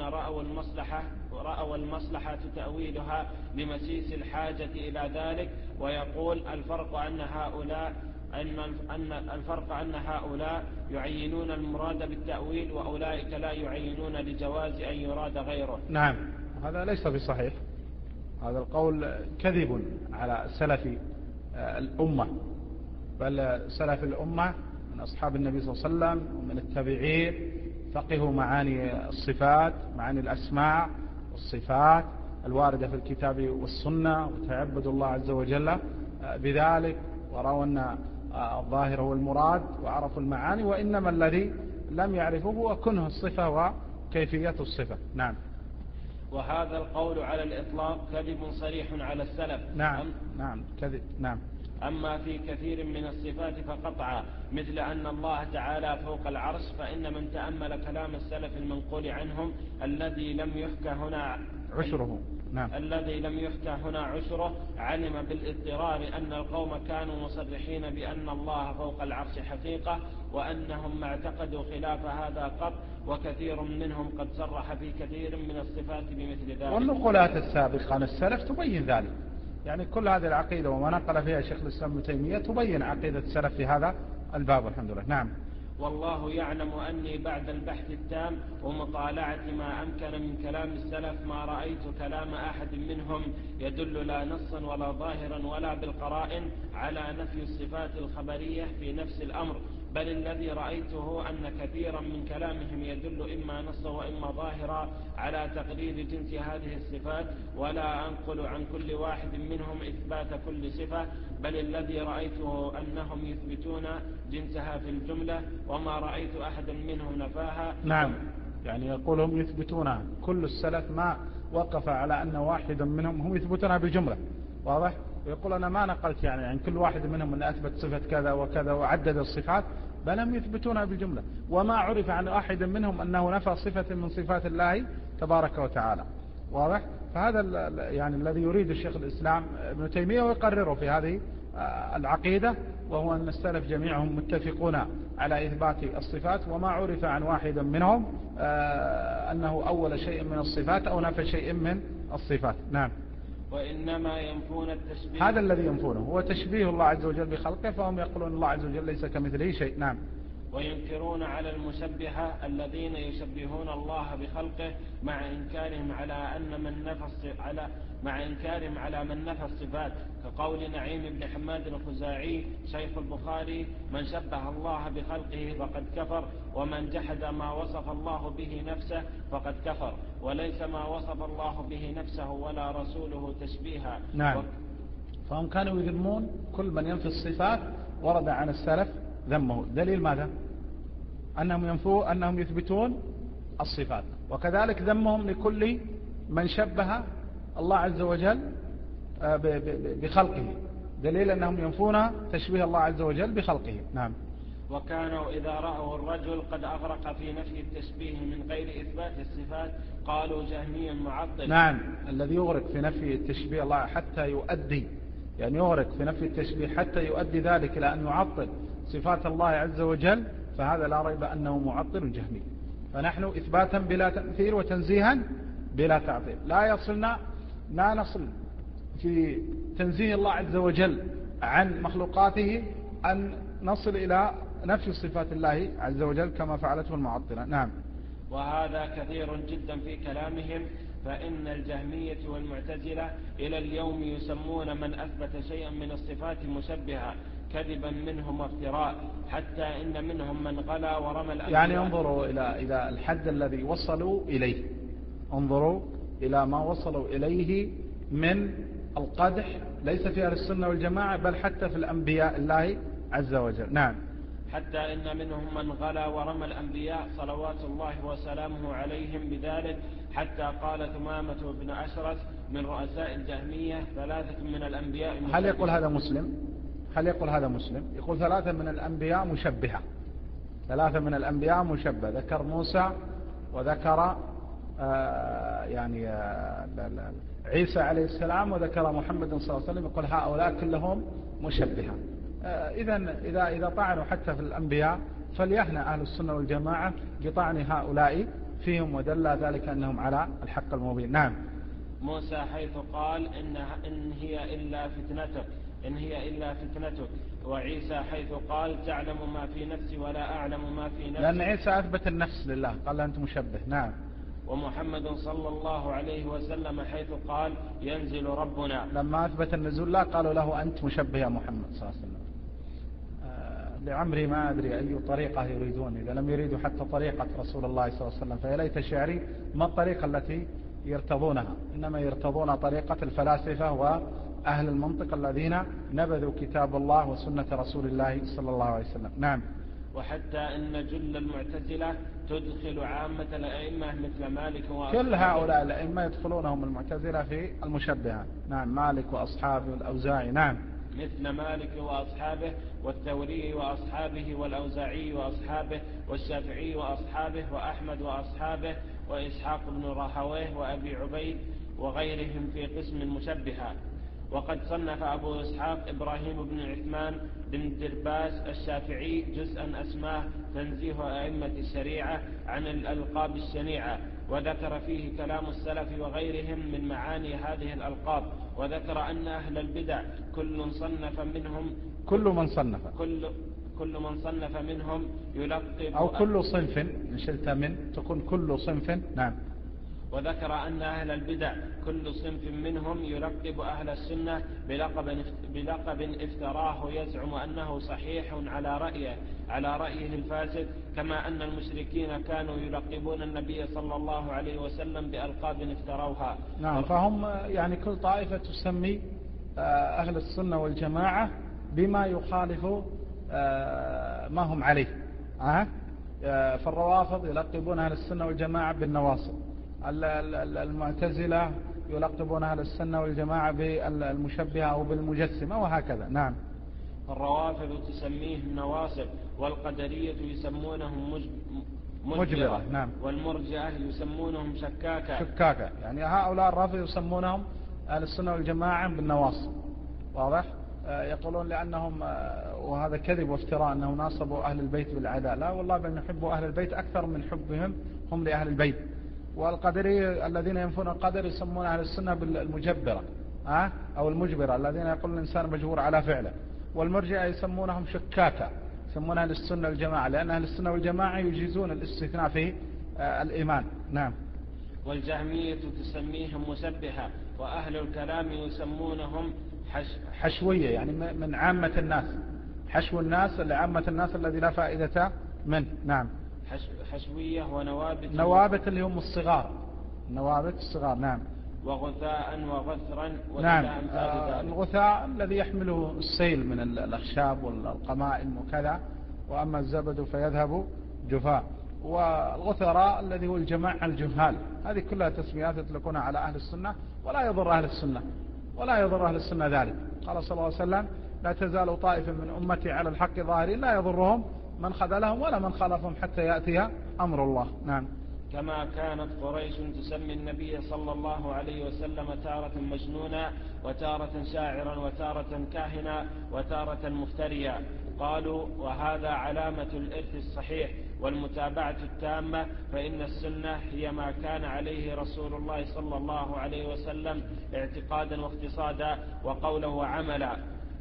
رأوا المصلحة تأويلها لمسيس الحاجة إلى ذلك. ويقول الفرق أن هؤلاء يعينون المراد بالتأويل وأولئك لا يعينون لجواز أن يراد غيره. نعم، هذا ليس بصحيح. هذا القول كذب على سلف الأمة، بل سلف الأمة من أصحاب النبي صلى الله عليه وسلم ومن التابعين فقهوا معاني الصفات، معاني الأسماء والصفات الواردة في الكتاب والسنة، وتعبدوا الله عز وجل بذلك، ورأوا أن الظاهر هو المراد وعرفوا المعاني، وإنما الذي لم يعرفه هو كنه الصفة وكيفية الصفة. نعم. وهذا القول على الإطلاق كذب صريح على السلف. نعم كذب. نعم. أما في كثير من الصفات فقطعا، مثل أن الله تعالى فوق العرش، فإن من تأمل كلام السلف المنقول عنهم الذي لم يحكى هنا عشره. نعم. الذي لم يحكى هنا عشره علم بالاضطرار أن القوم كانوا مصرحين بأن الله فوق العرش حقيقة، وأنهم ما اعتقدوا خلاف هذا قط، وكثير منهم قد صرح في كثير من الصفات بمثل ذلك. والنقولات السابقة عن السلف تبين ذلك، يعني كل هذه العقيدة وما نقل فيها شيخ الإسلام ابن تيمية تبين عقيدة السلف في هذا الباب والحمد لله. نعم. والله يعلم أني بعد البحث التام ومطالعة ما أمكن من كلام السلف ما رأيت كلام أحد منهم يدل لا نصا ولا ظاهرا ولا بالقرائن على نفي الصفات الخبرية في نفس الأمر، بل الذي رأيته أن كثيرا من كلامهم يدل إما نصا وإما ظاهرا على تقرير جنس هذه الصفات، ولا أنقل عن كل واحد منهم إثبات كل صفة، بل الذي رأيته أنهم يثبتون جنسها في الجملة، وما رأيت أحدا منهم نفاها. نعم، يعني يقول هم يثبتونها، كل السلف ما وقف على أن واحدا منهم هم يثبتونها بالجملة، واضح؟ ويقول أنا ما نقلت يعني عن كل واحد منهم أن أثبت صفة كذا وكذا وعدد الصفات، بل هم يثبتونها بالجملة، وما عرف عن واحد منهم أنه نفى صفة من صفات الله تبارك وتعالى، واضح؟ فهذا يعني الذي يريد الشيخ الإسلام ابن تيمية ويقرره في هذه العقيدة، وهو أن السلف جميعهم متفقون على إثبات الصفات، وما عرف عن واحد منهم أنه أول شيء من الصفات أو نفى شيء من الصفات. نعم. وإنما ينفون التشبيه، هذا الذي ينفونه هو تشبيه الله عز وجل بخلقه، فهم يقولون الله عز وجل ليس كمثله شيء. نعم. وينكرون على المشبهة الذين يشبهون الله بخلقه مع إنكارهم على من نفى الصفات، كقول نعيم بن حماد الخزاعي شيخ البخاري: من شبه الله بخلقه فقد كفر، ومن جحد ما وصف الله به نفسه فقد كفر، وليس ما وصف الله به نفسه ولا رسوله تشبيها. نعم. فهم كانوا يذمون كل من ينفي الصفات، ورد عن السلف ذمه. دليل ماذا؟ أنهم يثبتون الصفات، وكذلك ذمهم لكل من شبه الله عز وجل بخلقه، دليل أنهم ينفون تشبيه الله عز وجل بخلقه. نعم. وكانوا إذا رأوا الرجل قد أغرق في نفي التشبيه من غير إثبات الصفات قالوا جهمي معطل. نعم، الذي يغرق في نفي التشبيه الله حتى يؤدي، يعني يغرق في نفي التشبيه حتى يؤدي ذلك إلى أن يعطل صفات الله عز وجل، فهذا لا ريب أنه معطل جهمي. فنحن إثباتا بلا تمثيل وتنزيها بلا تعطيل. لا نصل في تنزيه الله عز وجل عن مخلوقاته أن نصل إلى نفي صفات الله عز وجل كما فعلته المعطلة. نعم. وهذا كثير جدا في كلامهم، فإن الجهمية والمعتزلة إلى اليوم يسمون من أثبت شيئا من الصفات مشبهة كذبا منهم وافتراء، حتى إن منهم من غلا ورمى الأنبياء. يعني انظروا إلى الحد الذي وصلوا إليه، انظروا إلى ما وصلوا إليه من القدح، ليس في أهل السنة والجماعة بل حتى في الأنبياء الله عز وجل. نعم. حتى إن منهم من غلا ورمى الأنبياء صلوات الله وسلامه عليهم بذلك، حتى قال ثمامة بن أشرس من رؤساء الجهمية: 3 من الأنبياء مشبهة. هل يقول هذا مسلم؟ يقول 3 من الأنبياء مشبهة، 3 من الأنبياء مشبهة، ذكر موسى وذكر عيسى عليه السلام وذكر محمد صلى الله عليه وسلم، يقول هؤلاء كلهم مشبهة. إذا طعنوا حتى في الأنبياء فليهنى أهل السنة والجماعة بطعن هؤلاء فيهم، ودل ذلك أنهم على الحق المبين. نعم. موسى حيث قال إن هي إلا فتنتك، وعيسى حيث قال تعلم ما في نفسي ولا أعلم ما في نفسي، لأن عيسى أثبت النفس لله، قال أنت مشبه. نعم. ومحمد صلى الله عليه وسلم حيث قال ينزل ربنا، لما أثبت النزول لا قالوا له أنت مشبه يا محمد صلى الله عليه وسلم. لعمري ما أدري أي طريقة يريدون، إذا لم يريدوا حتى طريقة رسول الله صلى الله عليه وسلم فيا ليت شعري ما الطريقة التي يرتضونها، إنما يرتضون طريقة الفلاسفة وأهل المنطق الذين نبذوا كتاب الله وسنة رسول الله صلى الله عليه وسلم. نعم. وحتى إن جل المعتزلة تدخل عامة الأئمة مثل مالك وأصحابه، كل هؤلاء الأئمة يدخلونهم المعتزلة في المشبهة. نعم. مالك وأصحابه والأوزاعي. نعم. مثل مالك وأصحابه، والثوري وأصحابه، والأوزاعي وأصحابه، والشافعي وأصحابه، وأحمد وأصحابه، وإسحاق بن راهويه وأبي عبيد وغيرهم في قسم المشبهة. وقد صنف أبو إسحاق إبراهيم بن عثمان بن درباس الشافعي جزءا أسماه تنزيه أئمة الشريعة عن الألقاب الشنيعة، وذكر فيه كلام السلف وغيرهم من معاني هذه الألقاب، وذكر أن أهل البدع كل من صنف منهم يلقب، أو كل صنف، إن شئت من تكون كل صنف. نعم. وذكر أن أهل البدع كل صنف منهم يلقب أهل السنة بلقب افتراه يزعم أنه صحيح على رأيه الفاسد، كما أن المشركين كانوا يلقبون النبي صلى الله عليه وسلم بألقاب افتروها. نعم، فهم يعني كل طائفة تسمي أهل السنة والجماعة بما يخالف ما هم عليه. فالروافض يلقبون أهل السنة والجماعة بالنواصب، المعتزلة يلقبون أهل السنة والجماعة بالمشبهة أو بالمجسمة، وهكذا. نعم. الروافض تسميهم نواصب، والقدرية يسمونهم مجبرة. نعم. والمرجئة يسمونهم شكاكا. يعني هؤلاء الرافض يسمونهم أهل السنة والجماعة بالنواصب، واضح. يقولون لأنهم، وهذا كذب وافتراء، أنهم ناصبوا أهل البيت بالعداء. لا والله، بل نحب أهل البيت أكثر من حبهم هم لأهل البيت. والقدرية الذين ينفون القدر يسمون أهل السنة بالمجبرة أو المجبرة، الذين يقولون الإنسان مجبور على فعله. والمرجئة يسمونهم شكاكا، يسمون أهل السنة والجماعة، لأن أهل السنة والجماعة يجيزون الاستثناء في الإيمان. نعم. والجهمية تسميهم مسبحة، وأهل الكلام يسمونهم حشوية، يعني من عامة الناس، حشو الناس لعامة الناس الذي لا فائدة منه. نعم. حشوية ونوابت، نوابت اللي هم الصغار، النوابت الصغار. نعم. وغثاء وغثرا. نعم. الغثاء الذي يحمله السيل من الأخشاب والقمائم وكذا، وأما الزبد فيذهب جفاء. والغثراء الذي هو الجماعة الجهال. هذه كلها تسميات يطلقونها على أهل السنة، ولا يضر أهل السنة ذلك. قال صلى الله عليه وسلم: لا تزال طائفة من أمتي على الحق ظاهرين لا يضرهم من خذلهم ولا من خالفهم حتى يأتي أمر الله. نعم. كما كانت قريش تسمي النبي صلى الله عليه وسلم تارة مجنونا، وتارة شاعرا، وتارة كاهنا، وتارة مفتريا. قالوا: وهذا علامة الإرث الصحيح والمتابعة التامة، فإن السنة هي ما كان عليه رسول الله صلى الله عليه وسلم اعتقادا واقتصادا وقولا وعملا.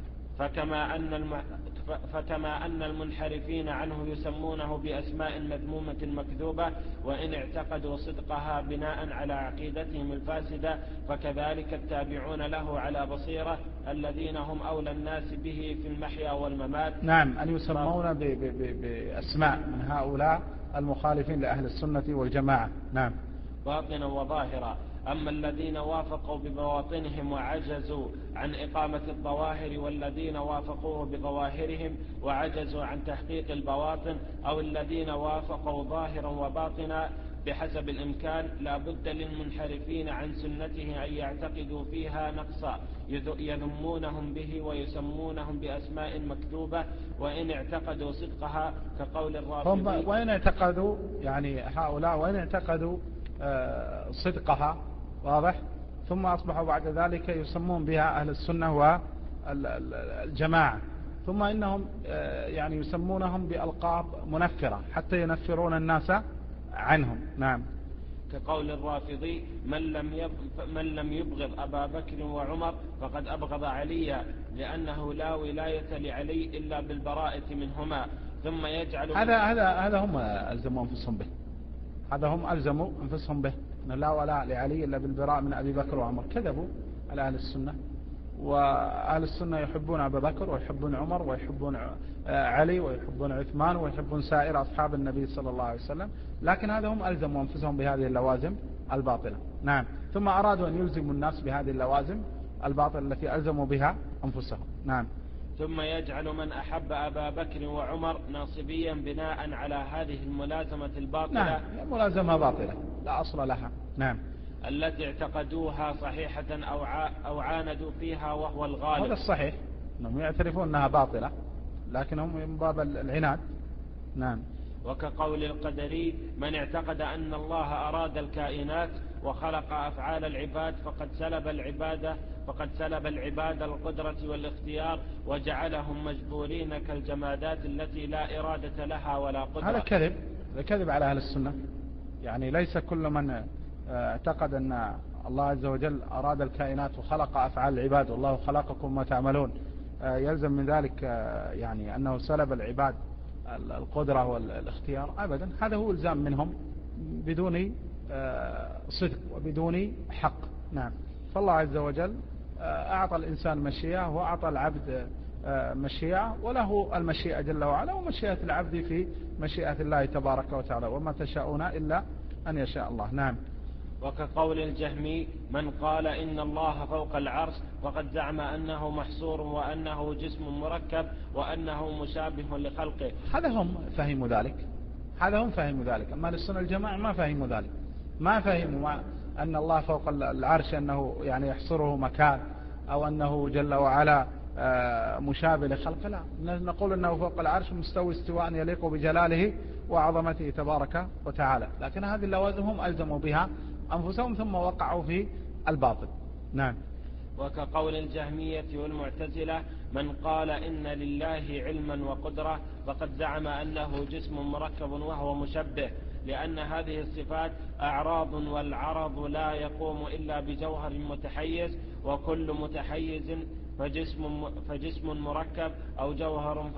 فكما أن المنحرفين عنه يسمونه بأسماء مذمومة مكذوبة وإن اعتقدوا صدقها بناء على عقيدتهم الفاسدة، فكذلك التابعون له على بصيرة الذين هم أولى الناس به في المحيا والممات. نعم، أن يسمون بأسماء من هؤلاء المخالفين لأهل السنة والجماعة. نعم. باطنا وظاهرا. أما الذين وافقوا ببواطنهم وعجزوا عن إقامة الظواهر، والذين وافقوه بظواهرهم وعجزوا عن تحقيق البواطن، أو الذين وافقوا ظاهرا وباطنا بحسب الإمكان، لا بد للمنحرفين عن سنته أن يعتقدوا فيها نقصا يذمونهم به ويسمونهم بأسماء مكتوبة وإن اعتقدوا صدقها، كقول الرافضي. وإن اعتقدوا، يعني هؤلاء وإن اعتقدوا صدقها، واضح، ثم أصبحوا بعد ذلك يسمون بها أهل السنة والجماعة، ثم إنهم يعني يسمونهم بألقاب منفرة حتى ينفرون الناس عنهم. نعم. كقول الرافضي: من لم يبغض أبا بكر وعمر فقد أبغض عليا، لأنه لا ولاية لعلي إلا بالبراءة منهما. ثم يجعل هذا هم ألزموا أنفسهم به، هذا هم ألزموا أنفسهم به، أن لا ولاء لعلي إلا بالبراء من أبي بكر وعمر. كذبوا على أهل السنة، وأهل السنة يحبون أبا بكر ويحبون عمر ويحبون علي ويحبون عثمان ويحبون سائر أصحاب النبي صلى الله عليه وسلم، لكن هذا هم ألزموا أنفسهم بهذه اللوازم الباطلة. نعم. ثم أرادوا أن يلزموا الناس بهذه اللوازم الباطلة التي ألزموا بها أنفسهم. نعم. ثم يجعل من أحب أبا بكر وعمر ناصبيا بناء على هذه الملازمة الباطلة. نعم، ملازمة باطلة لا أصل لها. نعم. التي اعتقدوها صحيحة أو عاندوا فيها وهو الغالب. هذا الصحيح، أنهم يعترفون أنها باطلة لكنهم من باب العناد. نعم. وكقول القدري: من اعتقد أن الله أراد الكائنات وخلق أفعال العباد فقد سلب العباد القدرة والاختيار وجعلهم مجبورين كالجمادات التي لا إرادة لها ولا قدرة. هذا كذب على أهل السنة. يعني ليس كل من اعتقد أن الله عز وجل أراد الكائنات وخلق أفعال العباد والله خلقكم ما تعملون يلزم من ذلك يعني أنه سلب العباد القدرة والاختيار. أبدا، هذا هو إلزام منهم بدون صدق وبدون حق. نعم. فالله عز وجل أعطى الإنسان مشيئة وأعطى العبد مشيئة، وله المشيئة جل وعلا، ومشيئة العبد في مشيئة الله تبارك وتعالى، وما تشاءون إلا أن يشاء الله. نعم. وكقول الجهمي من قال إن الله فوق العرش فقد زعم أنه محصور وأنه جسم مركب وأنه مشابه لخلقه. هذا هم فهموا ذلك، أما للسنة الجماعة ما فهموا ذلك، ما فهموا أن الله فوق العرش أنه يعني يحصره مكان، أو أنه جل وعلا مشابه لخلقه. لا، نقول أنه فوق العرش مستوي استواء يليق بجلاله وعظمته تبارك وتعالى، لكن هذه اللوازم هم ألزموا بها أنفسهم ثم وقعوا في الباطل. نعم. وكقول الجهمية والمعتزلة من قال إن لله علما وقدرة فقد زعم أنه جسم مركب وهو مشبه، لأن هذه الصفات أعراض، والعرض لا يقوم إلا بجوهر متحيز، وكل متحيز فجسم مركب أو جوهر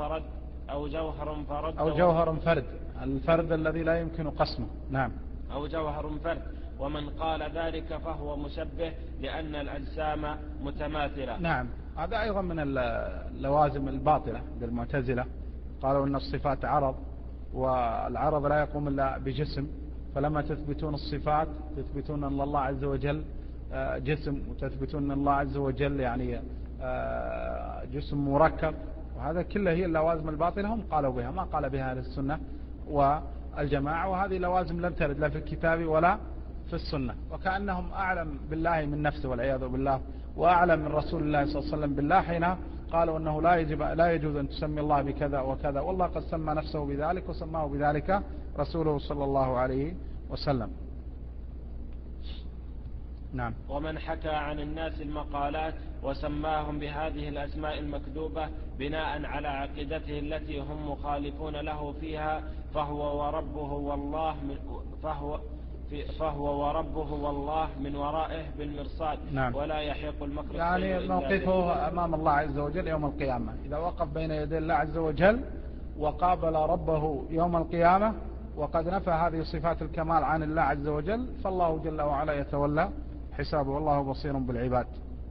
فرد الفرد الذي لا يمكن قسمه. نعم. أو جوهر فرد. ومن قال ذلك فهو مشبه لأن الأجسام متماثلة. نعم. هذا أيضا من اللوازم الباطلة للمعتزلة، قالوا أن الصفات عرض، والعرض لا يقوم إلا بجسم، فلما تثبتون الصفات تثبتون أن الله عز وجل جسم، وتثبتون أن الله عز وجل يعني جسم مركب، وهذا كله هي اللوازم الباطلة هم قالوا بها، ما قال بها أهل السنة والجماعة، وهذه لوازم لم ترد لا في الكتاب ولا في السنة، وكأنهم أعلم بالله من نفسه والعياذ بالله، وأعلم من رسول الله صلى الله عليه وسلم بالله حين قالوا أنه لا يجوز أن تسمي الله بكذا وكذا، والله قد سمى نفسه بذلك وسماه بذلك رسوله صلى الله عليه وسلم. نعم. ومن حكى عن الناس المقالات وسماهم بهذه الأسماء المكذوبة بناء على عقيدته التي هم مخالفون له فيها فهو وربه والله من ورائه بالمرصاد. نعم. ولا يحيق المكر يعني موقفه أمام الله عز وجل يوم القيامة، إذا وقف بين يدي الله عز وجل وقابل ربه يوم القيامة وقد نفى هذه صفات الكمال عن الله عز وجل، فالله جل وعلا يتولى حسابه، والله بصير بالعباد.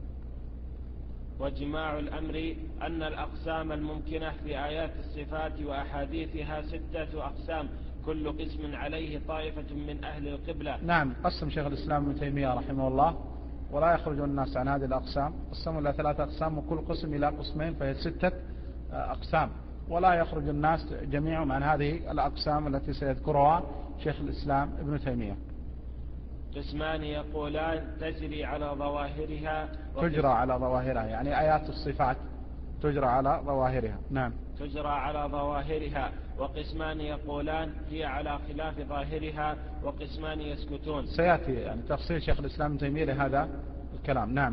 وجماع الأمر أن الأقسام الممكنة في آيات الصفات وأحاديثها 6 أقسام، كل قسم عليه طائفة من أهل القبلة. نعم. قسم شيخ الإسلام ابن تيمية رحمه الله، ولا يخرج الناس عن هذه الأقسام، قسموا إلى 3 أقسام، وكل قسم إلى قسمين، فهي 6 أقسام، ولا يخرج الناس جميعهم عن هذه الأقسام التي سيذكرها شيخ الإسلام ابن تيمية. قسمان يقولان تجري على ظواهرها، يعني آيات الصفات تجرى على ظواهرها. نعم. تجرى على ظواهرها. وقسمان يقولان هي على خلاف ظاهرها، وقسمان يسكتون. سيأتي يعني تفصيل شيخ الإسلام ابن تيمية لهذا الكلام. نعم.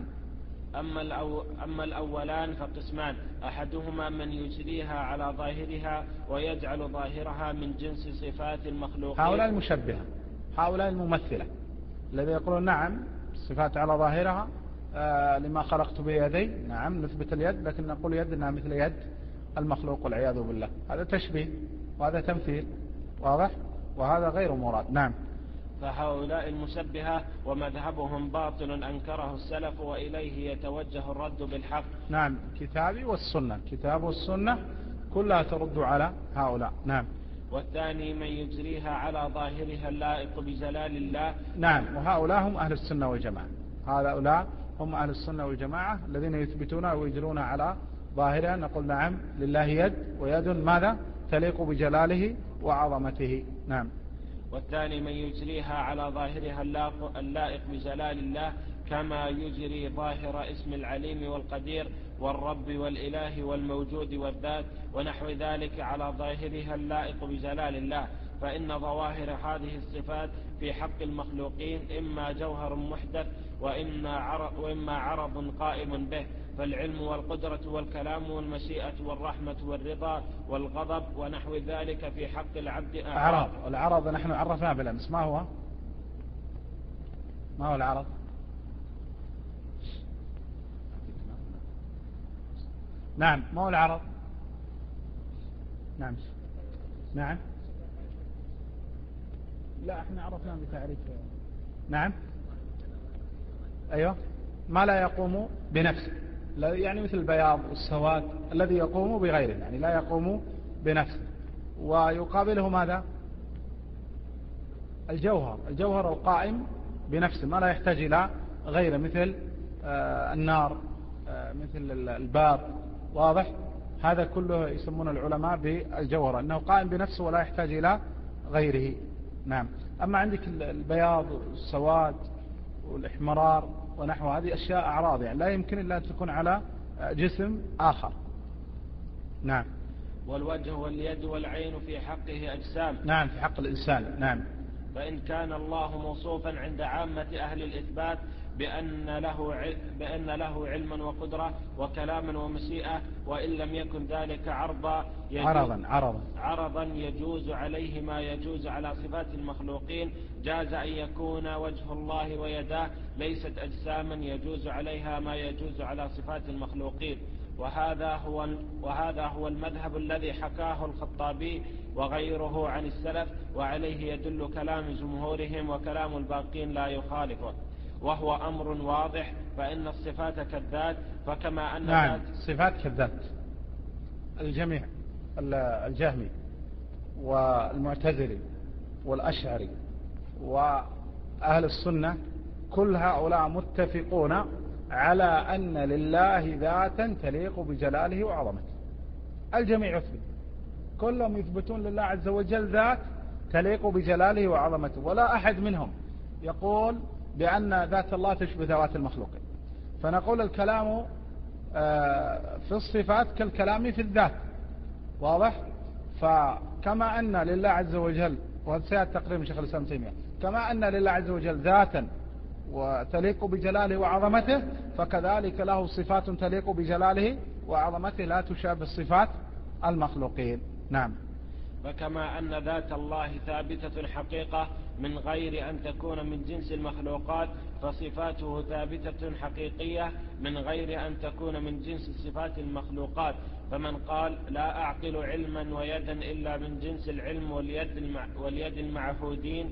أما الأولان فقسمان، أحدهما من يجريها على ظاهرها ويجعل ظاهرها من جنس صفات المخلوقين. هؤلاء المشبهة، هؤلاء الممثلة الذي يقولون نعم الصفات على ظاهرها لما خلقت بيدي، نعم نثبت اليد، لكن نقول يدنا مثل يد المخلوق والعياذ بالله. هذا تشبيه وهذا تمثيل واضح، وهذا غير مراد. نعم. فهؤلاء المشبهة ومذهبهم باطل أنكره السلف، وإليه يتوجه الرد بالحق. نعم. كتاب والسنة كلها ترد على هؤلاء. نعم. والثاني من يجريها على ظاهرها اللائق بجلال الله. نعم. وهؤلاء هم أهل السنة والجماعة، هؤلاء هم أهل السنة والجماعة الذين يثبتون ويجرون على ظاهرها، نقول نعم لله يد، ويد ماذا تليق بجلاله وعظمته. نعم. والثاني من يجريها على ظاهرها اللائق بجلال الله، كما يجري ظاهر اسم العليم والقدير والرب والإله والموجود والذات ونحو ذلك على ظاهرها اللائق بجلال الله. فإن ظواهر هذه الصفات في حق المخلوقين إما جوهر محدث وإما عرض قائم به، فالعلم والقدرة والكلام والمشيئة والرحمة والرضا والغضب ونحو ذلك في حق العبد أعراض. العرض نحن عرفناه بالأمس، ما هو العرض؟ نعم. ما هو العرض؟ نعم. لا احنا عرفنا بتعريف. نعم ايوه، ما لا يقوم بنفسه، يعني مثل البياض والسواد الذي يقوم بغيره، يعني لا يقوم بنفسه. ويقابله ماذا؟ الجوهر القائم بنفسه ما لا يحتاج إلى غيره، مثل النار، مثل الباب. واضح؟ هذا كله يسمون العلماء بالجوهر، أنه قائم بنفسه ولا يحتاج إلى غيره. نعم. أما عندك البياض والسواد والإحمرار ونحو هذه أشياء أعراض، يعني لا يمكن إلا أن تكون على جسم آخر. نعم. والوجه واليد والعين في حقه أجسام. نعم، في حق الإنسان. نعم. فإن كان الله موصوفا عند عامة أهل الإثبات بأن له علما وقدرة وكلاما ومشيئة، وإن لم يكن ذلك عرضا يجوز عليه ما يجوز على صفات المخلوقين، جاز أن يكون وجه الله ويداه ليست أجساما يجوز عليها ما يجوز على صفات المخلوقين. وهذا هو المذهب الذي حكاه الخطابي وغيره عن السلف، وعليه يدل كلام جمهورهم، وكلام الباقين لا يخالفه، وهو أمر واضح. فإن الصفات كالذات، فكما أن نعم الصفات كالذات. الجميع، الجهمي والمعتزلي والأشعري وأهل السنة، كل هؤلاء متفقون على أن لله ذاتا تليق بجلاله وعظمته. الجميع يثبت، كلهم يثبتون لله عز وجل ذات تليق بجلاله وعظمته، ولا أحد منهم يقول بأن ذات الله تشبه ذوات المخلوقين. فنقول الكلام في الصفات كالكلام في الذات. واضح؟ فكما أن لله عز وجل، وهذا سيأتي تقريبا شيخ الإسلام ابن تيمية، كما أن لله عز وجل ذاتا وتليق بجلاله وعظمته، فكذلك له صفات تليق بجلاله وعظمته لا تشابه صفات المخلوقين. نعم. فكما أن ذات الله ثابتة حقيقة من غير أن تكون من جنس المخلوقات، فصفاته ثابتة حقيقية من غير أن تكون من جنس صفات المخلوقات. فمن قال لا أعقل علما ويدا إلا من جنس العلم واليد المعهودين،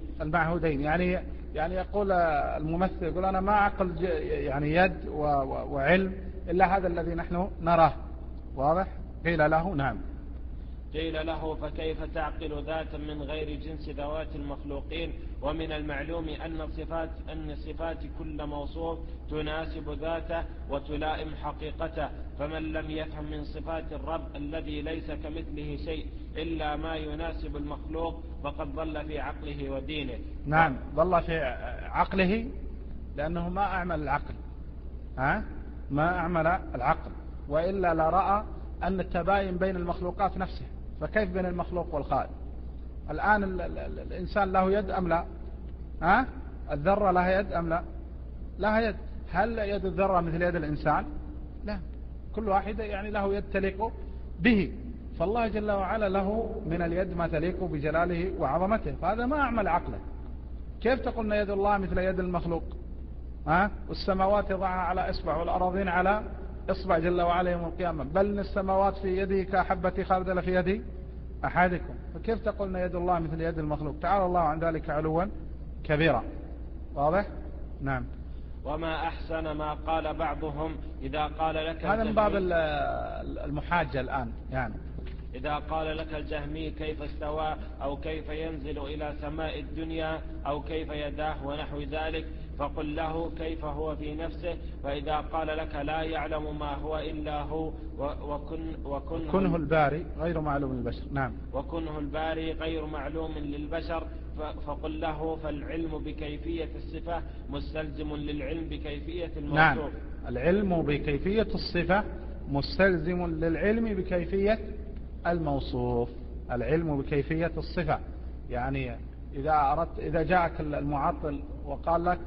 يعني يقول الممثل، يقول أنا ما أعقل يعني يد وعلم إلا هذا الذي نحن نراه. واضح؟ قيل له نعم. قيل له فكيف تعقل ذاتا من غير جنس ذوات المخلوقين؟ ومن المعلوم أن صفات كل موصوف تناسب ذاته وتلائم حقيقته، فمن لم يفهم من صفات الرب الذي ليس كمثله شيء إلا ما يناسب المخلوق فقد ضل في عقله ودينه. نعم، ضل في عقله، لأنه ما أعمل العقل، ما أعمل العقل، وإلا لرأى أن التباين بين المخلوقات نفسه، فكيف بين المخلوق والخالق؟ الآن الإنسان له يد أم لا؟ الذرة لها يد أم لا؟ لها يد. هل يد الذرة مثل يد الإنسان؟ لا، كل واحد يعني له يد تليق به. فالله جل وعلا له من اليد ما تليق بجلاله وعظمته، فهذا ما أعمل عقله. كيف تقولنا يد الله مثل يد المخلوق؟ والسماوات يضعها على إصبع والأراضين على إصبع جل وعلا يوم القيامة، بل إن السماوات في يده كحبة خردل في يد أحدكم، فكيف تقولنا يد الله مثل يد المخلوق؟ تعالى الله عن ذلك علوا كبيرا. واضح؟ نعم. وما أحسن ما قال بعضهم إذا قال لك هذا من باب المحاجة الآن يعني. إذا قال لك الجهمي كيف استوى أو كيف ينزل إلى سماء الدنيا أو كيف يداه ونحو ذلك، فقل له كيف هو في نفسه. فإذا قال لك لا يعلم ما هو إلا هو وكنه الباري غير معلوم للبشر. نعم. وكنه الباري غير معلوم للبشر، فقل له فالعلم بكيفية الصفة مستلزم للعلم بكيفية الموصوف. نعم، العلم بكيفية الصفة مستلزم للعلم بكيفية الموصوف. العلم بكيفية الصفة، يعني إذا جاءك المعطل وقال لك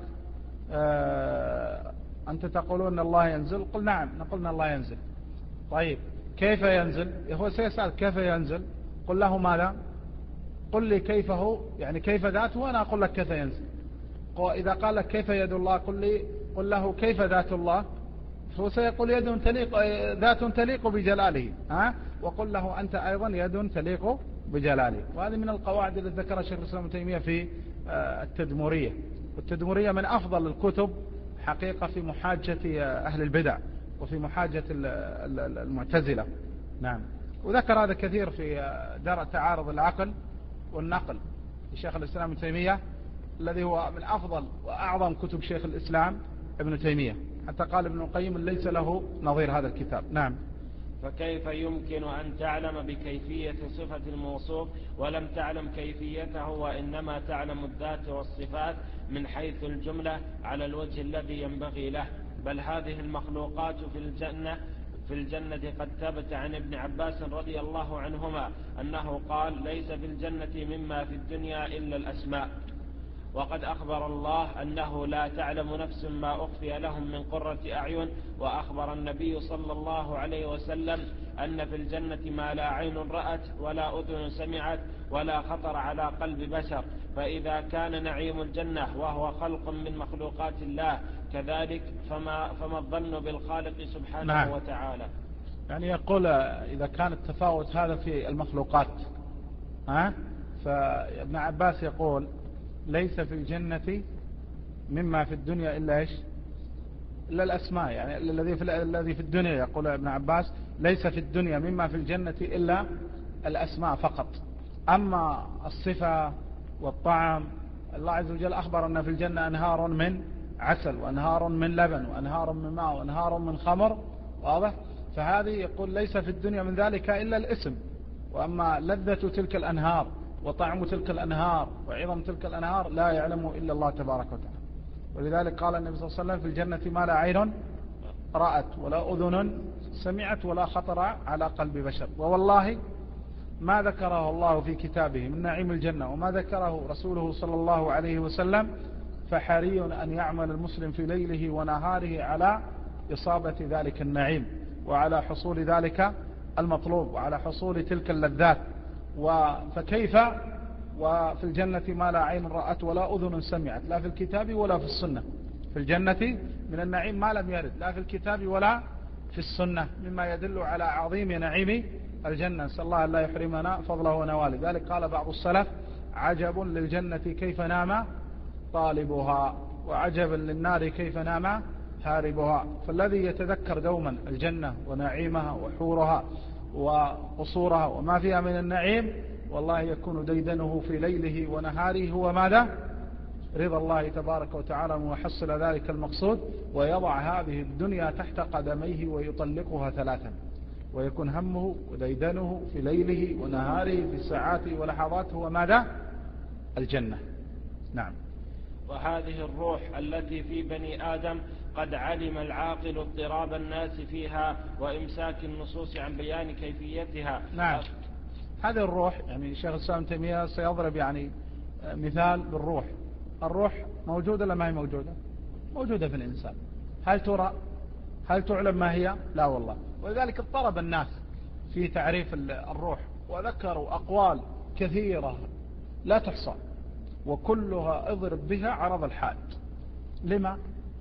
أنت تقولون أن الله ينزل، قل نعم نقول أن الله ينزل. طيب كيف ينزل؟ هو سيسأل كيف ينزل، قل له ماذا؟ قل لي كيف هو، يعني كيف ذاته، وأنا أقول لك كيف ينزل. إذا قال لك كيف يد الله، قل له كيف ذات الله، هو سيقول ذات تليق بجلاله. وقل له أنت أيضا يد تليق بجلاله. وهذه من القواعد التي ذكرها شيخ الإسلام ابن تيمية في التدمرية. والتدمرية من أفضل الكتب حقيقة في محاجة أهل البدع وفي محاجة المعتزلة. نعم. وذكر هذا كثير في درء تعارض العقل والنقل لشيخ الإسلام ابن تيمية، الذي هو من أفضل وأعظم كتب شيخ الإسلام ابن تيمية، حتى قال ابن القيم ليس له نظير هذا الكتاب. نعم. فكيف يمكن أن تعلم بكيفية صفة الموصوف ولم تعلم كيفيته، وإنما تعلم الذات والصفات من حيث الجملة على الوجه الذي ينبغي له؟ بل هذه المخلوقات في الجنة قد ثبت عن ابن عباس رضي الله عنهما أنه قال: ليس في الجنة مما في الدنيا إلا الأسماء. وقد أخبر الله أنه لا تعلم نفس ما أخفي لهم من قرة أعين، وأخبر النبي صلى الله عليه وسلم أن في الجنة ما لا عين رأت ولا أذن سمعت ولا خطر على قلب بشر. فإذا كان نعيم الجنة وهو خلق من مخلوقات الله كذلك، فما الظن بالخالق سبحانه نعم. وتعالى؟ يعني يقول إذا كان التفاوت هذا في المخلوقات، فابن عباس يقول ليس في الجنة مما في الدنيا إلا إيش؟ إلا الأسماء. يعني الذي في الدنيا، يقول ابن عباس، ليس في الدنيا مما في الجنة إلا الأسماء فقط. أما الصفة والطعم، الله عز وجل أخبر أن في الجنة أنهار من عسل وأنهار من لبن وأنهار من ماء وأنهار من خمر، واضح؟ فهذه يقول ليس في الدنيا من ذلك إلا الاسم. وأما لذة تلك الأنهار وطعم تلك الأنهار وعظم تلك الأنهار لا يعلمه إلا الله تبارك وتعالى. ولذلك قال النبي صلى الله عليه وسلم: في الجنة ما لا عين رأت ولا أذن سمعت ولا خطر على قلب بشر. ووالله ما ذكره الله في كتابه من نعيم الجنة وما ذكره رسوله صلى الله عليه وسلم فحري أن يعمل المسلم في ليله ونهاره على إصابة ذلك النعيم وعلى حصول ذلك المطلوب وعلى حصول تلك اللذات. فكيف وفي الجنة ما لا عين رأت ولا أذن سمعت، لا في الكتاب ولا في السنة. في الجنة من النعيم ما لم يرد لا في الكتاب ولا في السنة، مما يدل على عظيم نعيم الجنة. نسأل الله أن لا يحرمنا فضله ونواله. ذلك قال بعض السلف: عجب للجنة كيف نام طالبها، وعجبا للنار كيف نام هاربها. فالذي يتذكر دوما الجنة ونعيمها وحورها وقصورها وما فيها من النعيم، والله يكون ديدنه في ليله ونهاره هو ماذا؟ رضا الله تبارك وتعالى وحصل ذلك المقصود، ويضع هذه الدنيا تحت قدميه ويطلقها ثلاثا، ويكون همه وديدنه في ليله ونهاره في ساعاته ولحظاته هو ماذا؟ الجنة. نعم. وهذه الروح التي في بني آدم قد علم العاقل اضطراب الناس فيها وإمساك النصوص عن بيان كيفيتها. نعم. هذه الروح، يعني شيخ الإسلام ابن تيمية سيضرب يعني مثال بالروح. الروح موجودة ولا ما هي موجودة؟ موجودة في الإنسان. هل ترى؟ هل تعلم ما هي؟ لا والله. ولذلك اضطرب الناس في تعريف الروح، وذكروا أقوال كثيرة لا تحصى، وكلها اضرب بها عرض الحاد. لما؟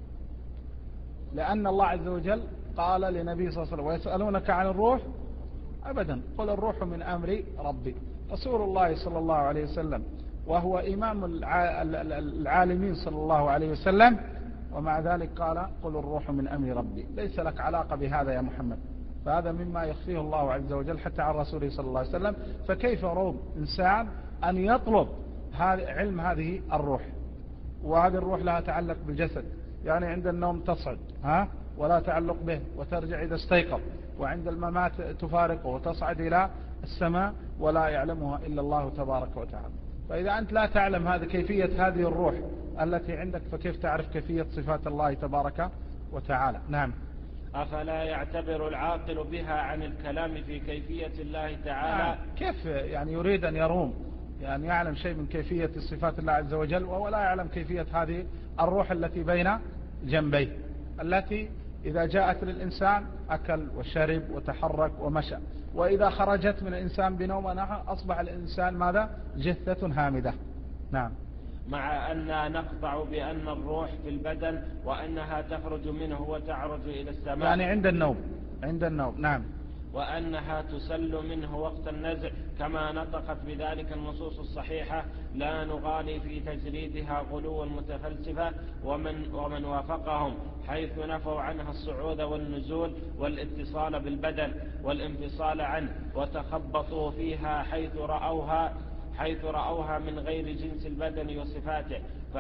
لأن الله عز وجل قال لنبي صلى الله عليه وسلم: ويسألونك عن الروح، أبدا قل الروح من أمر ربي. رسول الله صلى الله عليه وسلم وهو إمام العالمين صلى الله عليه وسلم، ومع ذلك قال: قل الروح من أمر ربي. ليس لك علاقة بهذا يا محمد. فهذا مما يخفيه الله عز وجل حتى عن رسوله صلى الله عليه وسلم. فكيف روم إنسان أن يطلب علم هذه الروح؟ وهذه الروح لها تعلق بالجسد، يعني عند النوم تصعد ولا تعلق به وترجع إذا استيقظ، وعند الممات تفارقه وتصعد إلى السماء ولا يعلمها إلا الله تبارك وتعالى. فإذا أنت لا تعلم هذا كيفية هذه الروح التي عندك، فكيف تعرف كيفية صفات الله تبارك وتعالى؟ نعم. أفلا يعتبر العاقل بها عن الكلام في كيفية الله تعالى؟ كيف يعني يريد أن يروم يعني يعلم شيء من كيفية صفات الله عز وجل وهو لا يعلم كيفية هذه الروح التي بين جنبيه، التي إذا جاءت للإنسان أكل وشرب وتحرك ومشى، وإذا خرجت من الإنسان بنوم ونحى أصبح الإنسان ماذا؟ جثة هامدة. نعم. مع أننا نقطع بأن الروح في البدن وأنها تخرج منه وتعرج إلى السماء، يعني عند النوم. نعم. وأنها تسل منه وقت النزع كما نطقت بذلك النصوص الصحيحة، لا نغالي في تجريدها غلو المتفلسفة ومن وافقهم، حيث نفوا عنها الصعود والنزول والاتصال بالبدن والانفصال عنه، وتخبطوا فيها حيث رأوها من غير جنس البدن وصفاته،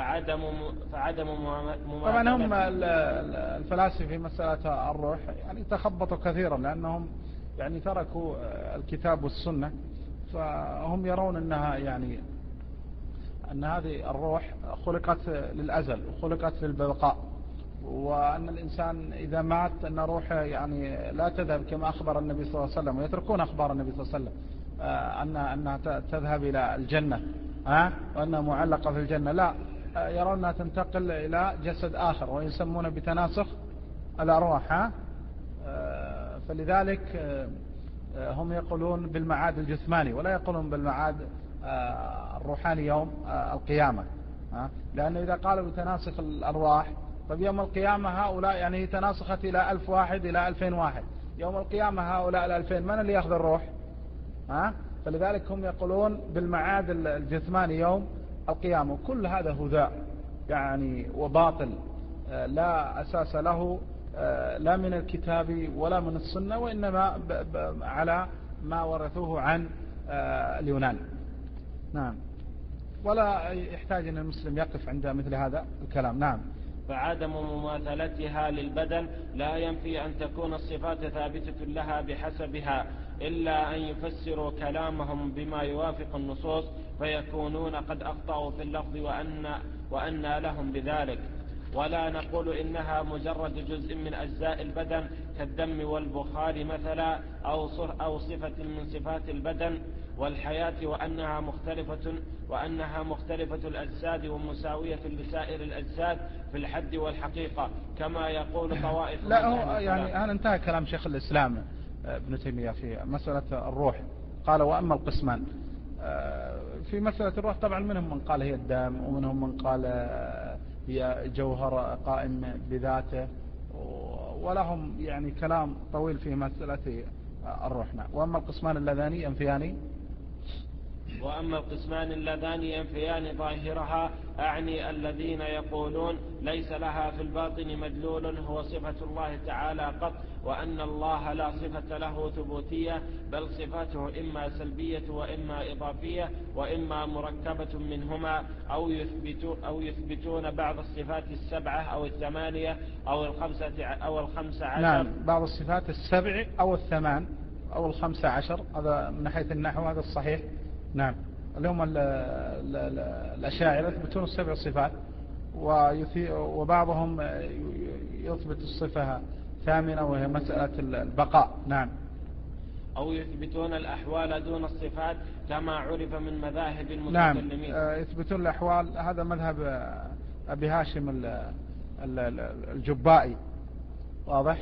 فعدم طبعا هم مماثلة. الفلاسفة في مسألة الروح يعني تخبطوا كثيرا، لأنهم يعني تركوا الكتاب والسنة، فهم يرون أنها يعني أن هذه الروح خلقت للأزل وخلقت للبقاء، وأن الإنسان إذا مات أن روحه يعني لا تذهب كما أخبر النبي صلى الله عليه وسلم، ويتركون أخبار النبي صلى الله عليه وسلم أنها تذهب إلى الجنة وأنها معلقة في الجنة، لا، يرون أنها تنتقل إلى جسد آخر، ويسمونه بتناسخ الأرواح. فلذلك هم يقولون بالمعاد الجثماني ولا يقولون بالمعاد الروحاني يوم القيامة، لأنه إذا قالوا بتناسخ الأرواح طب يوم القيامة هؤلاء يعني تناسخت إلى 1000 واحد إلى 2000 واحد، يوم القيامة هؤلاء ال2000 من اللي يأخذ الروح؟ فلذلك هم يقولون بالمعاد الجثماني يوم القيامة. كل هذا هداء يعني وباطل لا أساس له لا من الكتاب ولا من السنة، وإنما على ما ورثوه عن اليونان. نعم، ولا يحتاج أن المسلم يقف عند مثل هذا الكلام. نعم. فعدم مماثلتها للبدن لا ينفي أن تكون الصفات ثابتة لها بحسبها، إلا أن يفسروا كلامهم بما يوافق النصوص فيكونون قد أخطأوا في اللفظ وأنى لهم بذلك. ولا نقول إنها مجرد جزء من أجزاء البدن كالدم والبخار مثلا، أو صفة من صفات البدن والحياة، وأنها مختلفة الأجساد ومساوية لسائر الأجساد في الحد والحقيقة كما يقول طوائف. لا، هو يعني أنا انتهى كلام شيخ الإسلام ابن تيمية في مسألة الروح، قال وأما القسمان في مسألة الروح طبعا منهم من قال هي الدم، ومنهم من قال هي جوهر قائم بذاته، ولهم يعني كلام طويل في مسألة الروح. وأما القسمان اللذان ينفيان ظاهرها، أعني الذين يقولون ليس لها في الباطن مدلول هو صفة الله تعالى قط، وأن الله لا صفة له ثبوتية، بل صفاته إما سلبية وإما إضافية وإما مركبة منهما، أو يثبتون بعض الصفات 7 أو 8 أو 15. نعم، بعض الصفات 7 أو 8 أو 15، هذا من ناحية النحو هذا الصحيح. نعم، اليوم الأشاعرة يثبتون 7 صفات، وبعضهم يثبت الصفة 8 وهي مسألة البقاء. نعم. أو يثبتون الأحوال دون الصفات كما عرف من مذاهب المتكلمين. نعم، يثبتون الأحوال، هذا مذهب أبي هاشم الجبائي، واضح.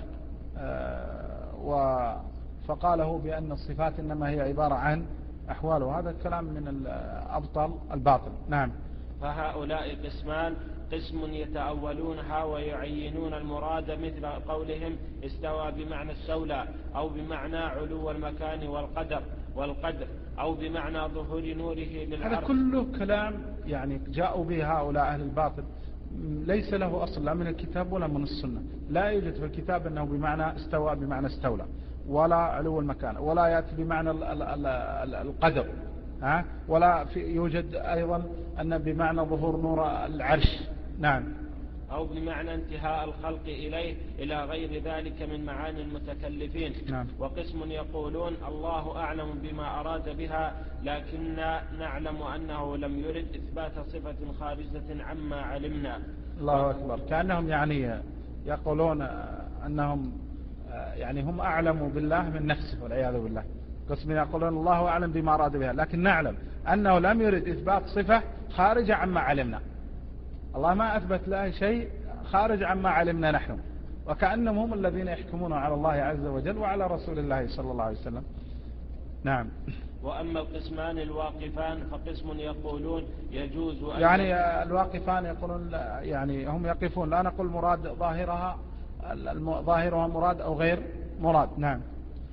فقاله بأن الصفات إنما هي عبارة عن أحوال، وهذا الكلام من الأبطل الباطل. نعم. فهؤلاء قسمان، قسم يتأولونها ويعينون المراد مثل قولهم استوى بمعنى استولى، أو بمعنى علو المكان والقدر، أو بمعنى ظهور نوره للعرش. هذا كله كلام يعني جاءوا به هؤلاء أهل الباطل، ليس له أصل لا من الكتاب ولا من السنة. لا يوجد في الكتاب أنه بمعنى استوى بمعنى استولى، ولا علو المكان، ولا يأتي بمعنى القدر، ولا يوجد أيضا أن بمعنى ظهور نور العرش. نعم. أو بمعنى انتهاء الخلق إليه إلى غير ذلك من معاني المتكلفين. نعم. وقسم يقولون الله أعلم بما أراد بها، لكن نعلم أنه لم يرد إثبات صفة خارجة عما علمنا. الله أكبر، كأنهم يعني يقولون أنهم يعني هم أعلم بالله من نفسه والعياذ بالله. قسم يقولون الله أعلم بما أراد بها، لكن نعلم أنه لم يرد إثبات صفة خارجة عما علمنا. الله ما أثبت له شيء خارج عما علمنا نحن، وكأنهم هم الذين يحكمون على الله عز وجل وعلى رسول الله صلى الله عليه وسلم. نعم. وأما القسمان الواقفان فقسم يقولون يجوز أن يعني الواقفان يقولون يعني هم يقفون، لا نقول مراد ظاهرها مراد أو غير مراد. نعم.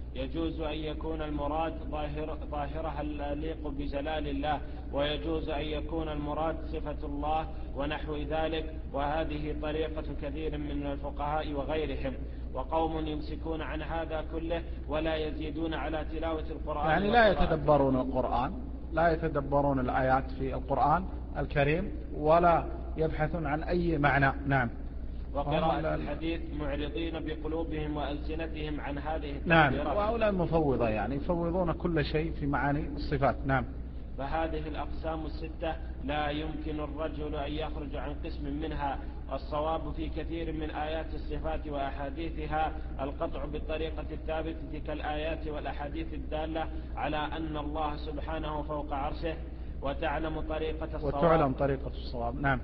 يجوز أن يكون المراد ظاهرها الليق بجلال الله، ويجوز أن يكون المراد صفة الله ونحو ذلك، وهذه طريقة كثير من الفقهاء وغيرهم. وقوم يمسكون عن هذا كله ولا يزيدون على تلاوة القرآن، يعني لا يتدبرون القرآن، لا يتدبرون الآيات في القرآن الكريم، ولا يبحثون عن أي معنى. نعم. وقراءة الحديث معرضين بقلوبهم وألسنتهم عن هذه نعم. التعبيرات. وهؤلاء المفوضة يعني يفوضون كل شيء في معاني الصفات. نعم. فهذه الأقسام الستة لا يمكن الرجل أن يخرج عن قسم منها. الصواب في كثير من آيات الصفات وأحاديثها القطع بالطريقة الثابتة كالآيات والأحاديث الدالة على أن الله سبحانه فوق عرشه. وتعلم طريقة الصواب. وتعلم طريقة الصواب. نعم.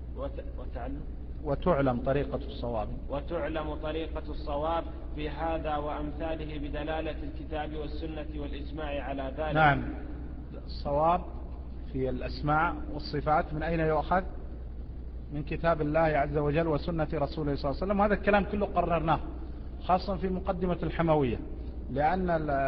وتعلم طريقة الصواب. وتعلم طريقة الصواب في هذا وأمثاله بدلالة الكتاب والسنة والإجماع على ذلك. نعم. الصواب في الأسماء والصفات من أين يؤخذ؟ من كتاب الله عز وجل وسنة رسوله صلى الله عليه وسلم. هذا الكلام كله قررناه خاصة في مقدمة الحموية، لأن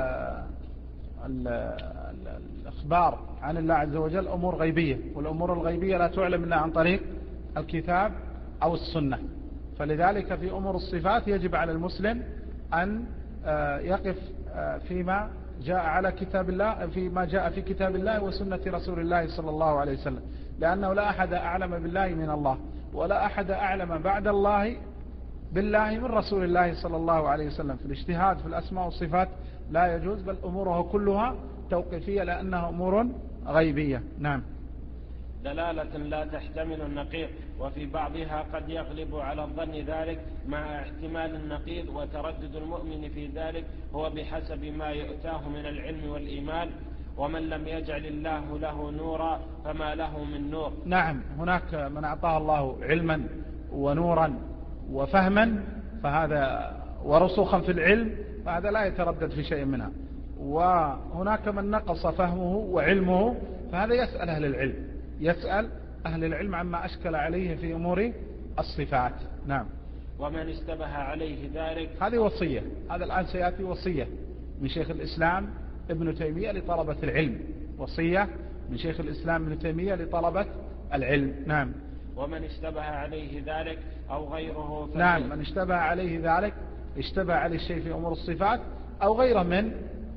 الأخبار عن الله عز وجل أمور غيبية، والأمور الغيبية لا تعلم إلا عن طريق الكتاب أو السنة. فلذلك في أمور الصفات يجب على المسلم أن يقف فيما جاء على كتاب الله، فيما جاء في كتاب الله وسنة رسول الله صلى الله عليه وسلم، لأنه لا أحد أعلم بالله من الله، ولا أحد أعلم بعد الله بالله من رسول الله صلى الله عليه وسلم. في الاجتهاد في الأسماء والصفات لا يجوز، بل أموره كلها توقيفية لأنها أمور غيبية. نعم. دلالة لا تحتمل النقيض، وفي بعضها قد يغلب على الظن ذلك مع احتمال النقيض، وتردد المؤمن في ذلك هو بحسب ما يؤتاه من العلم والإيمان. ومن لم يجعل الله له نورا فما له من نور. نعم. هناك من أعطاه الله علما ونورا وفهما فهذا ورسوخا في العلم، فهذا لا يتردد في شيء منها. وهناك من نقص فهمه وعلمه، فهذا يسأل أهل العلم، يسأل أهل العلم عما أشكل عليه في أمور الصفات. نعم. ومن اشتبه عليه ذلك، هذه وصية، هذا الآن سيأتي وصية من شيخ الإسلام ابن تيمية لطلبة العلم، وصية من شيخ الإسلام ابن تيمية لطلبة العلم. نعم. ومن اشتبه عليه ذلك أو غيره نعم. من اشتبه عليه ذلك، اشتبه عليه الشيء في أمور الصفات أو غيره من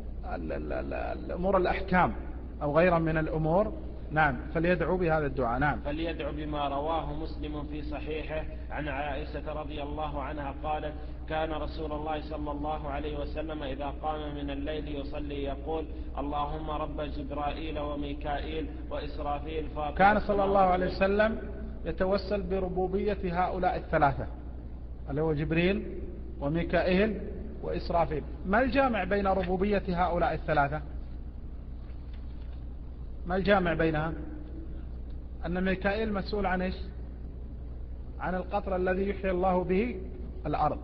الأمور الأحكام أو غيره من الأمور، نعم، فليدعو بهذا الدعاء. نعم. فليدعو بما رواه مسلم في صحيحه عن عائشة رضي الله عنها قالت: كان رسول الله صلى الله عليه وسلم إذا قام من الليل يصلي يقول: اللهم رب جبرائيل وميكائيل وإسرافيل فاطر. كان صلى الله عليه وسلم يتوسل بربوبية هؤلاء الثلاثة، اللي هو جبريل وميكائيل وإسرافيل. ما الجامع بين ربوبية هؤلاء الثلاثة؟ ما الجامع بينها؟ أن ميكائيل مسؤول عن إيش؟ عن القطر الذي يحيي الله به الأرض،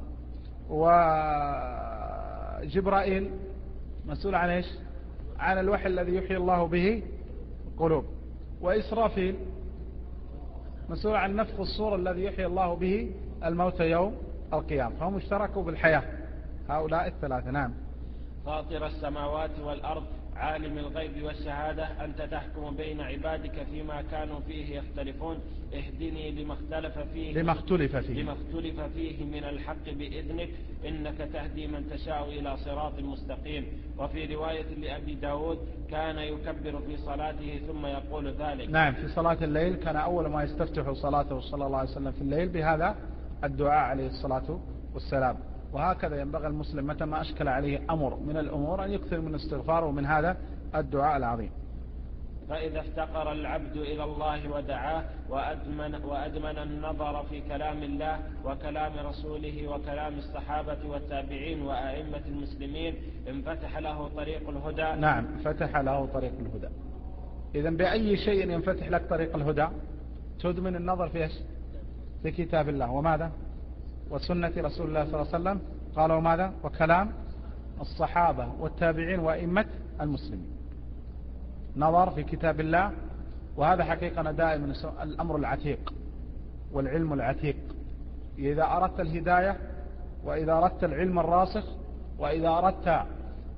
وجبرائيل مسؤول عن إيش؟ عن الوحي الذي يحيي الله به القلوب، وإسرافيل مسؤول عن نفخ الصور الذي يحيي الله به الموت يوم القيامة. فهم اشتركوا بالحياة هؤلاء الثلاثة. نعم. فاطر السماوات والأرض عالم الغيب والشهادة أنت تحكم بين عبادك فيما كانوا فيه يختلفون اهدني لما اختلف فيه من الحق بإذنك إنك تهدي من تشاء إلى صراط مستقيم. وفي رواية لأبي داود كان يكبر في صلاته ثم يقول ذلك. نعم. في صلاة الليل كان أول ما يستفتح صلاته صلى الله عليه وسلم في الليل بهذا الدعاء عليه الصلاة والسلام. وهكذا ينبغي المسلم متى ما أشكل عليه أمر من الأمور أن يكثر من استغفاره ومن هذا الدعاء العظيم. فإذا افتقر العبد إلى الله ودعاه وأدمن النظر في كلام الله وكلام رسوله وكلام الصحابة والتابعين وأئمة المسلمين انفتح له طريق الهدى. نعم. فتح له طريق الهدى. إذن بأي شيء ينفتح لك طريق الهدى؟ تدمن النظر في إيش؟ في كتاب الله وماذا؟ وسنة رسول الله صلى الله عليه وسلم. قالوا ماذا؟ وكلام الصحابة والتابعين وأئمة المسلمين. نظر في كتاب الله، وهذا حقيقة دائما الأمر العتيق والعلم العتيق. إذا أردت الهداية، وإذا أردت العلم الراسخ، وإذا أردت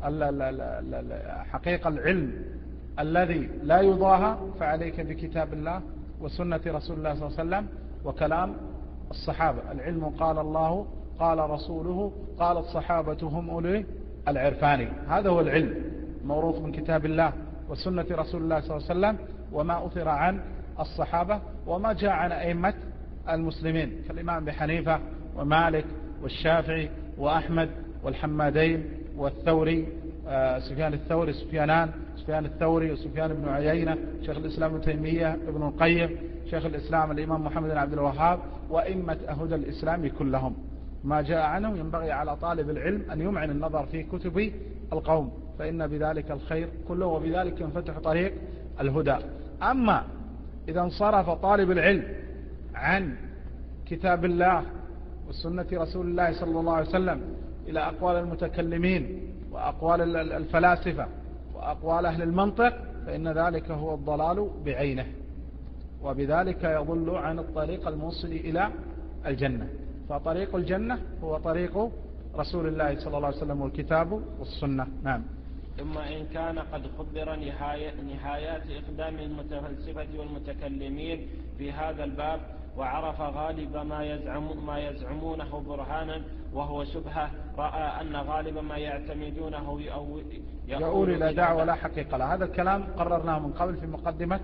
حقيقة العلم الذي لا يضاهى، فعليك بكتاب الله وسنة رسول الله صلى الله عليه وسلم وكلام الصحابة. العلم قال الله قال رسوله قال الصحابة هم أولي العرفان. هذا هو العلم موروث من كتاب الله وسنة رسول الله صلى الله عليه وسلم، وما أثر عن الصحابة وما جاء عن أئمة المسلمين كالإمام بحنيفة ومالك والشافعي وأحمد والحمادين والثوري، سفيان الثوري سفيان الثوري وسفيان بن عيينة، شيخ الإسلام ابن تيمية، ابن القيم، شيخ الإسلام الإمام محمد بن عبد الوهاب، وإمة أهدى الإسلام كلهم. ما جاء عنهم ينبغي على طالب العلم أن يمعن النظر في كتب القوم، فإن بذلك الخير كله وبذلك ينفتح طريق الهدى. أما إذا انصرف طالب العلم عن كتاب الله وسنة رسول الله صلى الله عليه وسلم إلى أقوال المتكلمين وأقوال الفلاسفة وأقوال أهل المنطق، فإن ذلك هو الضلال بعينه، وبذلك يضل عن الطريق الموصل إلى الجنة. فطريق الجنة هو طريق رسول الله صلى الله عليه وسلم والكتاب والسنة. نعم. ثم إن كان قد خبر نهايات إقدام المتفلسفة والمتكلمين في هذا الباب، وعرف غالب ما يزعمونه برهانا وهو شبهة، رأى أن غالب ما يعتمدونه يقول إلى دعوة لا حقيقة له. هذا الكلام قررناه من قبل في مقدمة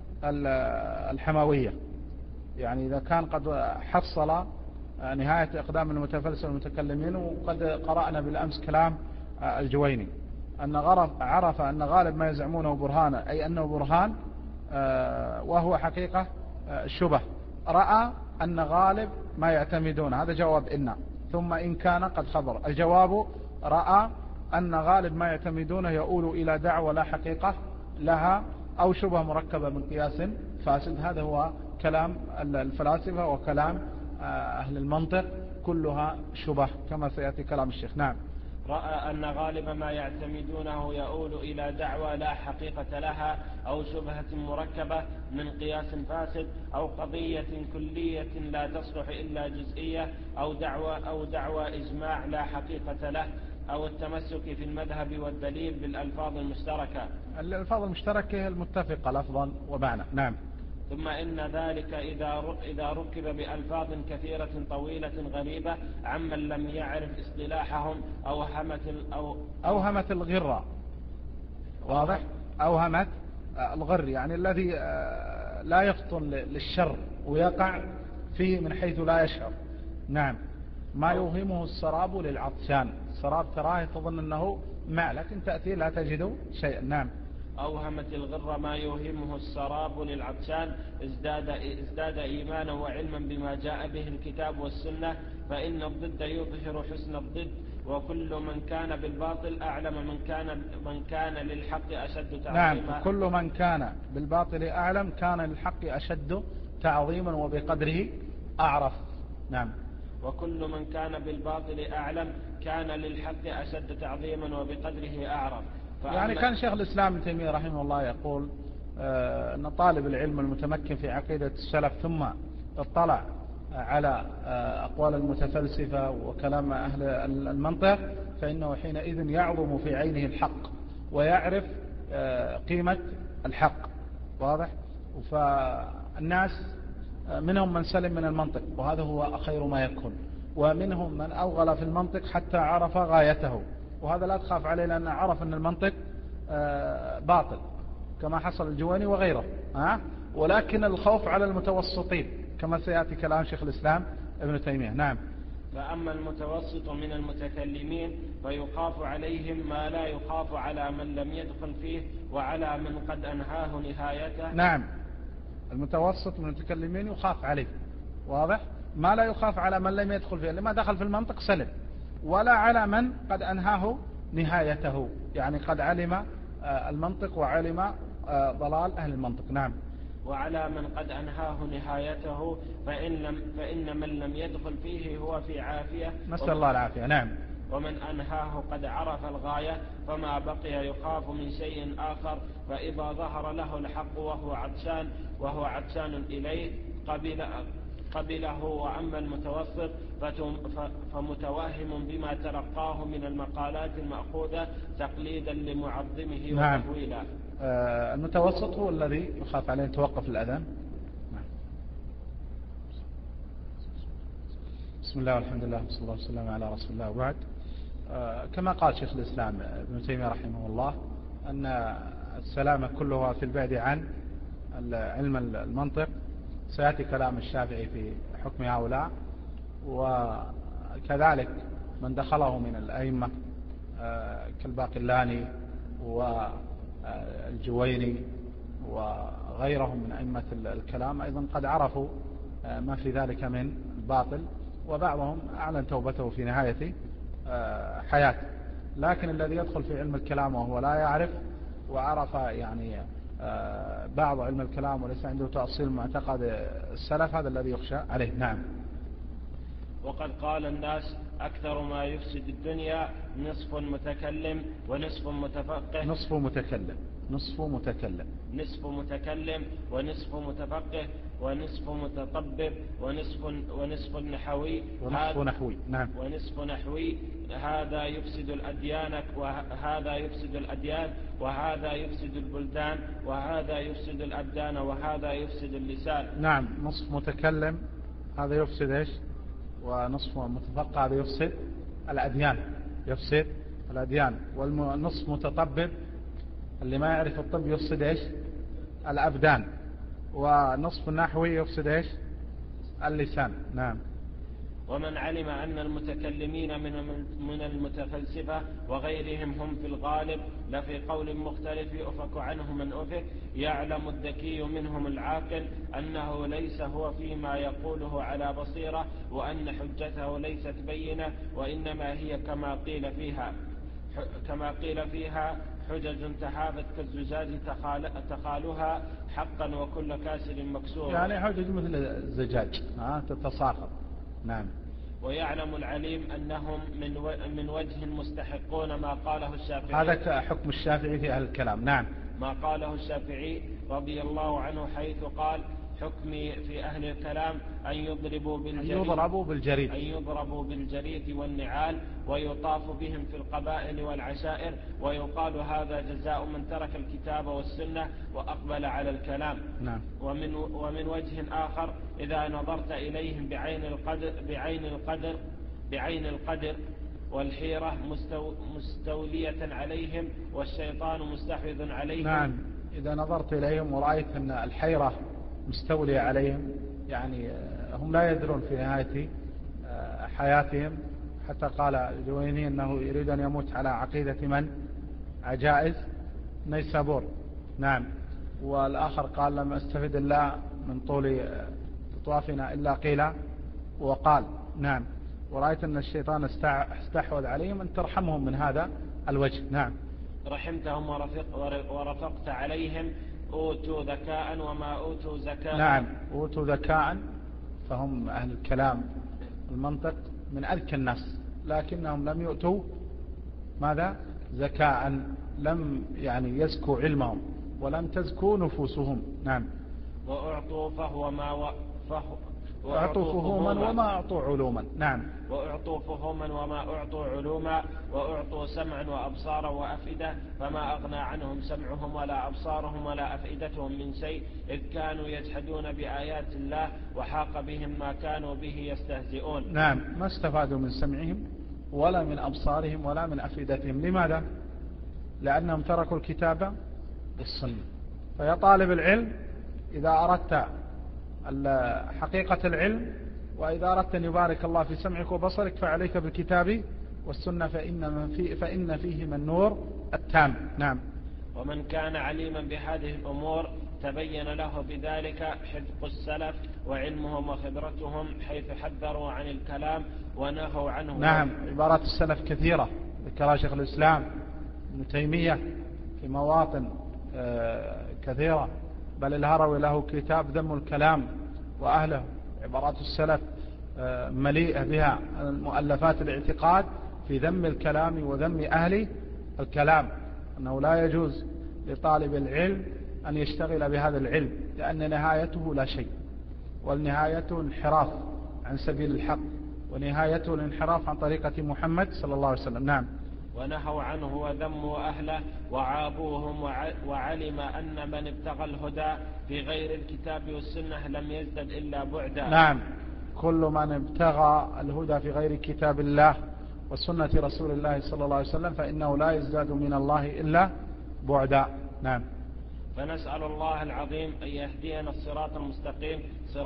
الحموية. يعني إذا كان قد حصل نهاية إقدام المتفلسفة والمتكلمين، وقد قرأنا بالأمس كلام الجويني أن عرف أن غالب ما يزعمونه برهانا، أي أنه برهان وهو حقيقة شبه. رأى أن غالب ما يعتمدون، هذا جواب إن. ثم إن كان قد خبر، الجواب رأى أن غالب ما يعتمدونه يؤول إلى دعوة لا حقيقة لها أو شبه مركبة من قياس فاسد. هذا هو كلام الفلاسفة وكلام أهل المنطق، كلها شبه كما سيأتي كلام الشيخ. نعم. رأى أن غالب ما يعتمدونه يؤول إلى دعوى لا حقيقة لها أو شبهة مركبة من قياس فاسد، أو قضية كلية لا تصلح إلا جزئية، أو دعوى إجماع لا حقيقة له، أو التمسك في المذهب والدليل بالألفاظ المشتركة. الألفاظ المشتركة المتفقة لفظا ومعنى. نعم. ثم إن ذلك إذا ركب بألفاظ كثيرة طويلة غريبة عمن لم يعرف اصطلاحهم أوهمت الغرة. واضح؟ أوهمت الغر، يعني الذي لا يفطن للشر ويقع فيه من حيث لا يشعر. نعم. ما يوهمه السراب للعطشان. السراب تراه تظن أنه ماء، لكن تأتي لا تجد شيئا. نعم. أوهمت الغر ما يوهمه السراب للعطشان، ازداد إيمانا وعلما بما جاء به الكتاب والسنة، فإن الضد يظهر حسن الضد، وكل من كان بالباطل أعلم من كان للحق أشد تعظيما. نعم. كل من كان بالباطل أعلم كان للحق أشد تعظيما وبقدره أعرف. نعم. وكل من كان بالباطل أعلم كان للحق أشد تعظيما وبقدره أعرف. يعني كان شيخ الإسلام ابن تيمية رحمه الله يقول أن طالب العلم المتمكن في عقيدة السلف ثم اطلع على أقوال المتفلسفة وكلام أهل المنطق، فإنه حينئذ يعظم في عينه الحق ويعرف قيمة الحق. واضح؟ فالناس منهم من سلم من المنطق، وهذا هو خير ما يكون، ومنهم من أوغل في المنطق حتى عرف غايته، وهذا لا تخاف عليه لأنه عرف أن المنطق باطل كما حصل الجويني وغيره. ولكن الخوف على المتوسطين كما سيأتي كلام شيخ الإسلام ابن تيمية. نعم. فأما المتوسط من المتكلمين فيخاف عليهم ما لا يخاف على من لم يدخل فيه وعلى من قد أنهاه نهايته. نعم. المتوسط من المتكلمين يخاف عليه. واضح؟ ما لا يخاف على من لم يدخل فيه، لما دخل في المنطق سلم، ولا على من قد أنهاه نهايته، يعني قد علم المنطق وعلم ضلال أهل المنطق. نعم. وعلى من قد أنهاه نهايته فإن من لم يدخل فيه هو في عافية، نسأل الله العافية. نعم. ومن أنهاه قد عرف الغاية، فما بقي يخاف من شيء آخر، فإذا ظهر له الحق وهو عطشان إليه قبله، وأما المتوسط فمتوهم بما تلقاه من المقالات المأخوذة تقليدا لمعظمه نعم. وتهويلا. المتوسط هو الذي يخاف عليه توقف الأذان. بسم الله والحمد لله وصلى الله وسلم على رسول الله. وبعد، كما قال شيخ الإسلام ابن تيمية رحمه الله أن السلامة كلها في البعد عن علم المنطق. سيأتي كلام الشافعي في حكم هؤلاء، وكذلك من دخله من الأئمة كالباقلاني والجويني وغيرهم من أئمة الكلام أيضا قد عرفوا ما في ذلك من الباطل، وبعضهم أعلن توبته في نهاية حياته. لكن الذي يدخل في علم الكلام وهو لا يعرف وعرف يعني بعض علم الكلام وليس عنده تأصيل معتقد السلف، هذا الذي يخشى عليه. نعم. وقد قال الناس أكثر ما يفسد الدنيا نصف متكلم ونصف متفقه. نصف متكلم ونصف متفقه ونصف متطبب ونصف نحوي. نعم. ونصف نحوي. هذا يفسد الأديان وهذا يفسد البلدان وهذا يفسد الأبدان وهذا يفسد اللسان. نعم. نصف متكلم هذا يفسد ايش؟ ونصف متفقه هذا يفسد الأديان. والنصف متطبب اللي ما يعرف الطب يفسد ايش؟ الأبدان. ونصف النحوي يفسد ايش؟ اللسان. نعم. ومن علم أن المتكلمين من المتفلسفة وغيرهم هم في الغالب لفي قول مختلف يؤفك عنه من أفك، يعلم الذكي منهم العاقل أنه ليس هو فيما يقوله على بصيرة، وأن حجته ليست بينة، وإنما هي كما قيل فيها حجج تحاذت كالزجاج تخالها حقا وكل كاسر مكسور. يعني حجج مثل الزجاج تتساقط. نعم. ويعلم العليم أنهم من وجه مستحقون ما قاله الشافعي. هذا حكم الشافعي في أهل الكلام. نعم. ما قاله الشافعي رضي الله عنه حيث قال حكمي في أهل الكلام أن يضربوا بالجريد والنعال ويطاف بهم في القبائل والعشائر، ويقال هذا جزاء من ترك الكتاب والسنة وأقبل على الكلام. نعم. ومن وجه آخر إذا نظرت إليهم بعين القدر والحيرة مستولية عليهم والشيطان مستحوذ عليهم. نعم. إذا نظرت إليهم ورأيت أن الحيرة مستولية عليهم، يعني هم لا يدرون في نهاية حياتهم. حتى قال الجويني أنه يريد أن يموت على عقيدة من؟ عجائز نيسابور. نعم. والآخر قال لم أستفد الله من طول طوافنا إلا قيل وقال. نعم. ورأيت أن الشيطان استحوذ عليهم أن ترحمهم من هذا الوجه. نعم. رحمتهم ورفقت عليهم أوتوا ذكاء وما أوتوا زكاء. نعم. أوتوا ذكاء، فهم أهل الكلام المنطق من أذكى الناس، لكنهم لم يؤتوا ماذا؟ زكاء. لم يعني يزكوا علمهم ولم تزكوا نفوسهم. نعم. وأعطوا فهما وما أعطوا علوما. نعم. وأعطوا فهما وما أعطوا علوما، وأعطوا سمعا وأبصارا وأفئدة، فما أغنى عنهم سمعهم ولا أبصارهم ولا أفئدتهم من شيء، إذ كانوا يجحدون بآيات الله وحاق بهم ما كانوا به يستهزئون. نعم. ما استفادوا من سمعهم ولا من أبصارهم ولا من أفئدتهم. لماذا؟ لأنهم تركوا الكتاب والسنة. فيا طالب العلم، إذا أردت حقيقة العلم وإذا أردت أن يبارك الله في سمعك وبصرك فعليك بالكتاب والسنة، فإن فيهما النور التام. نعم. ومن كان عليما بهذه الأمور تبين له بذلك حذق السلف وعلمهم وخبرتهم، حيث حذروا عن الكلام ونهوا عنه. نعم. عبارات السلف كثيرة ذكرها شيخ الإسلام ابن تيمية في مواطن كثيرة، بل الهروي له كتاب ذم الكلام وأهله. عبارات السلف مليئة بها المؤلفات الاعتقاد في ذم الكلام وذم أهل الكلام، أنه لا يجوز لطالب العلم أن يشتغل بهذا العلم لأن نهايته لا شيء، والنهاية انحراف عن سبيل الحق، ونهايته الانحراف عن طريقة محمد صلى الله عليه وسلم. نعم. ونهوا عنه وذموا أهله وعابوهم، وعلم أن من ابتغى الهدى في غير الكتاب والسنة لم يزدد إلا بعدا. نعم، كل من ابتغى الهدى في غير كتاب الله وسنة رسول الله صلى الله عليه وسلم فإنه لا يزداد من الله إلا بعدا. نعم. فنسأل الله العظيم أن يهدينا الصراط المستقيم،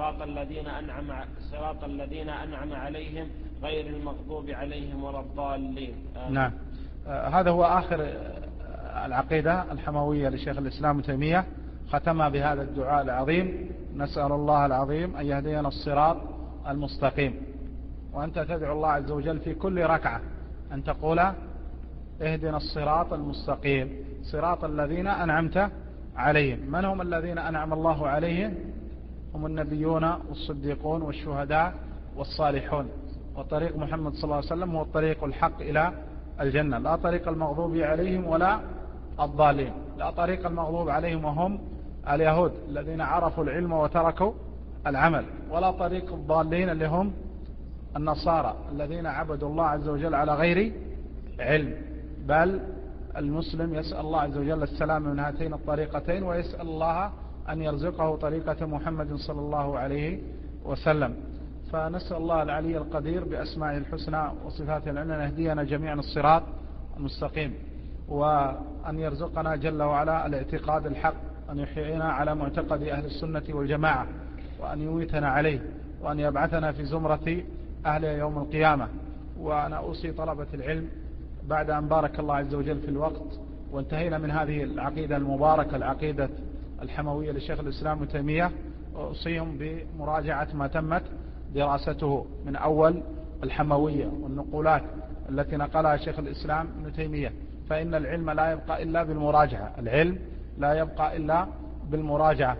صراط الذين أنعم عليهم غير المغضوب عليهم ولا الضالين. نعم. هذا هو آخر العقيدة الحموية لشيخ الإسلام ابن تيمية، ختم بهذا الدعاء العظيم: نسأل الله العظيم أن يهدينا الصراط المستقيم. وأنت تدعو الله عز وجل في كل ركعة أن تقول: اهدنا الصراط المستقيم صراط الذين أنعمت عليهم. من هم الذين أنعم الله عليهم؟ هم النبيون والصديقون والشهداء والصالحون. وطريق محمد صلى الله عليه وسلم هو الطريق الحق إلى الجنة، لا طريق المغضوب عليهم ولا الضالين. لا طريق المغضوب عليهم وهم اليهود الذين عرفوا العلم وتركوا العمل، ولا طريق الضالين اللي هم النصارى الذين عبدوا الله عز وجل على غير علم. بل المسلم يسأل الله عز وجل السلام من هاتين الطريقتين، ويسأل الله أن يرزقه طريقة محمد صلى الله عليه وسلم. فنسأل الله العلي القدير بأسماء الحسنى وصفاته العلى أن يهدينا جميعا الصراط المستقيم، وأن يرزقنا جل وعلا الاعتقاد الحق، أن يحيينا على معتقد أهل السنة والجماعة، وأن يميتنا عليه، وأن يبعثنا في زمرة أهلها يوم القيامة. وأنا أوصي طلبة العلم بعد أن بارك الله عز وجل في الوقت وانتهينا من هذه العقيدة المباركة، العقيدة الحموية لشيخ الإسلام ابن تيمية، أوصيهم بمراجعة ما تمت دراسته من أول الحموية والنقولات التي نقلها شيخ الإسلام ابن تيمية، فإن العلم لا يبقى إلا بالمراجعة، العلم لا يبقى إلا بالمراجعة.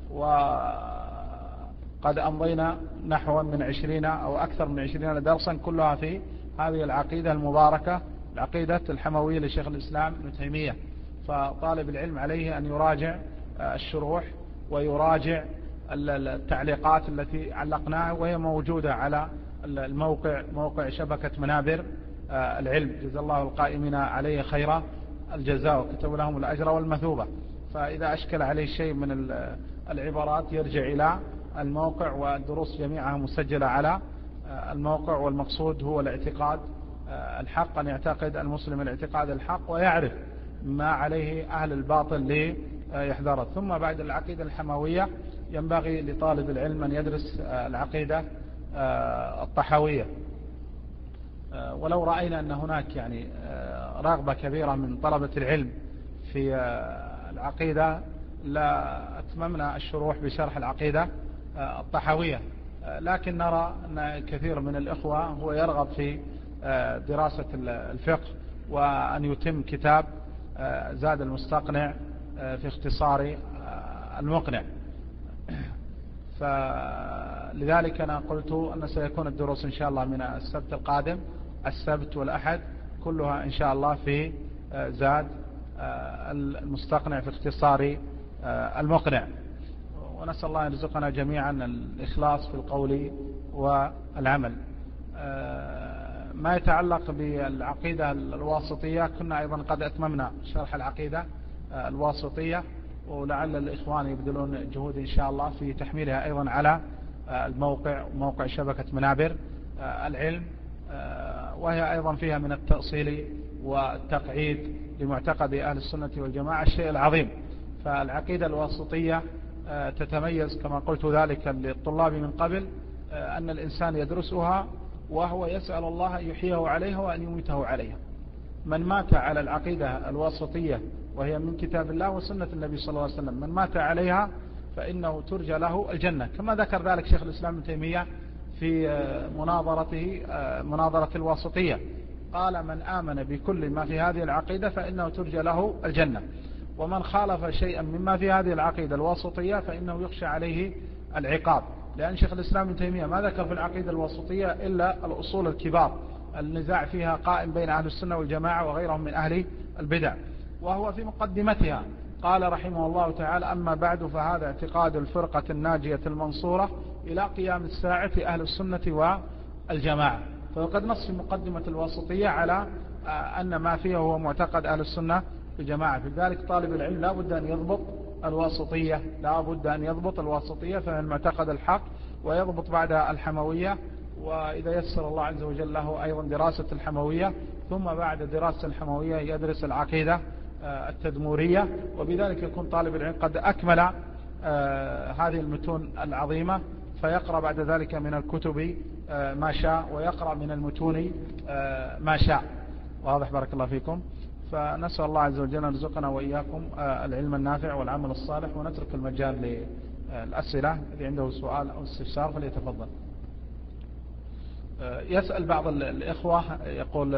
وقد أمضينا نحو من 20 أو أكثر من 20 درسا كلها في هذه العقيدة المباركة، العقيدة الحموية لشيخ الإسلام ابن تيمية. فطالب العلم عليه أن يراجع الشروح ويراجع التعليقات التي علقناها، وهي موجودة على الموقع، موقع شبكة منابر العلم، جزا الله القائمين عليه خيرا الجزاء وكتب لهم الأجر والمثوبة. فإذا أشكل عليه شيء من العبارات يرجع إلى الموقع، والدروس جميعها مسجلة على الموقع. والمقصود هو الاعتقاد الحق، أن يعتقد المسلم الاعتقاد الحق ويعرف ما عليه أهل الباطل ليحذره. ثم بعد العقيدة الحموية ينبغي لطالب العلم أن يدرس العقيدة الطحاوية. ولو رأينا أن هناك يعني رغبة كبيرة من طلبة العلم في العقيدة لا أتممنا الشروح بشرح العقيدة الطحاوية، لكن نرى أن كثير من الإخوة هو يرغب في دراسة الفقه، وأن يتم كتاب زاد المستقنع في اختصار المقنع. فلذلك أنا قلت أن سيكون الدروس إن شاء الله من السبت القادم، السبت والأحد كلها إن شاء الله في زاد المستقنع في اختصار المقنع. ونسأل الله أن يرزقنا جميعا الإخلاص في القول والعمل. ما يتعلق بالعقيدة الواسطية كنا أيضا قد أتممنا شرح العقيدة الواسطية، ولعل الإخوان يبذلون جهود إن شاء الله في تحميلها أيضا على الموقع، موقع شبكة منابر العلم، وهي أيضا فيها من التأصيل والتقعيد لمعتقد أهل السنة والجماعة الشيء العظيم. فالعقيدة الواسطية تتميز كما قلت ذلك للطلاب من قبل أن الإنسان يدرسها وهو يسأل الله أن يحييه عليها وأن يميته عليها. من مات على العقيدة الواسطية وهي من كتاب الله وسنة النبي صلى الله عليه وسلم، من مات عليها فإنه ترجى له الجنة، كما ذكر ذلك شيخ الإسلام ابن تيمية في مناظرته مناظرة الواسطية، قال: من آمن بكل ما في هذه العقيدة فإنه ترجى له الجنة، ومن خالف شيئا مما في هذه العقيدة الواسطية فإنه يخشى عليه العقاب. لأن شيخ الإسلام ابن تيمية ما ذكر في العقيدة الواسطية إلا الأصول الكبار، النزاع فيها قائم بين أهل السنة والجماعة وغيرهم من أهل البدع، وهو في مقدمتها قال رحمه الله تعالى: أما بعد فهذا اعتقاد الفرقة الناجية المنصورة إلى قيام الساعة أهل السنة والجماعة. فقد نص في مقدمة الواسطية على أن ما فيه هو معتقد أهل السنة والجماعة. في ذلك طالب العلم لا بد أن يضبط الواسطية، لا بد أن يضبط الواسطية فمن معتقد الحق، ويضبط بعد الحموية، وإذا يسر الله عز وجل له أيضا دراسة الحموية، ثم بعد دراسة الحموية يدرس العقيدة التدمورية، وبذلك يكون طالب العلم قد أكمل هذه المتون العظيمة، فيقرأ بعد ذلك من الكتب ما شاء، ويقرأ من المتون ما شاء. واضح؟ بارك الله فيكم. فنسأل الله عز وجل أن يرزقنا وإياكم العلم النافع والعمل الصالح، ونترك المجال للأسئلة. الذي عنده سؤال أو استفسار فليتفضل. يسأل بعض الإخوة يقول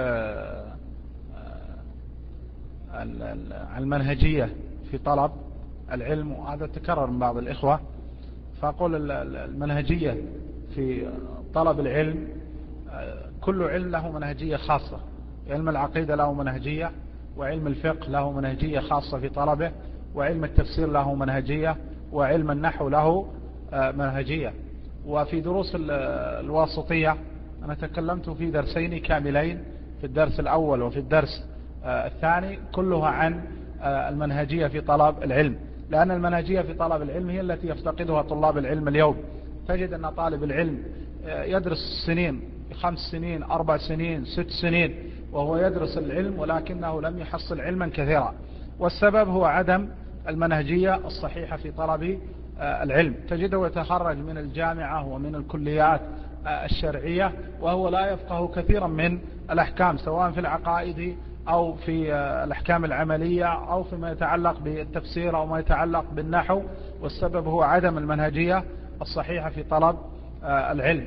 المنهجية في طلب العلم، وهذا تكرر من بعض الإخوة، فأقول المنهجية في طلب العلم كل علم له منهجية خاصة. علم العقيدة له منهجية، وعلم الفقه له منهجية خاصة في طلبه، وعلم التفسير له منهجية، وعلم النحو له منهجية. وفي دروس الواسطية أنا تكلمت في درسين كاملين، في الدرس الأول وفي الدرس الثاني، كلها عن المنهجية في طلب العلم، لأن المنهجية في طلب العلم هي التي يفتقدها طلاب العلم اليوم. تجد أن طالب العلم يدرس سنين، 5 سنين، 4 سنين، 6 سنين، وهو يدرس العلم ولكنه لم يحصل علما كثيرا، والسبب هو عدم المنهجية الصحيحة في طلب العلم. تجده يتخرج من الجامعة ومن الكليات الشرعية وهو لا يفقه كثيرا من الأحكام، سواء في العقائد أو في الأحكام العملية أو فيما يتعلق بالتفسير أو ما يتعلق بالنحو، والسبب هو عدم المنهجية الصحيحة في طلب العلم.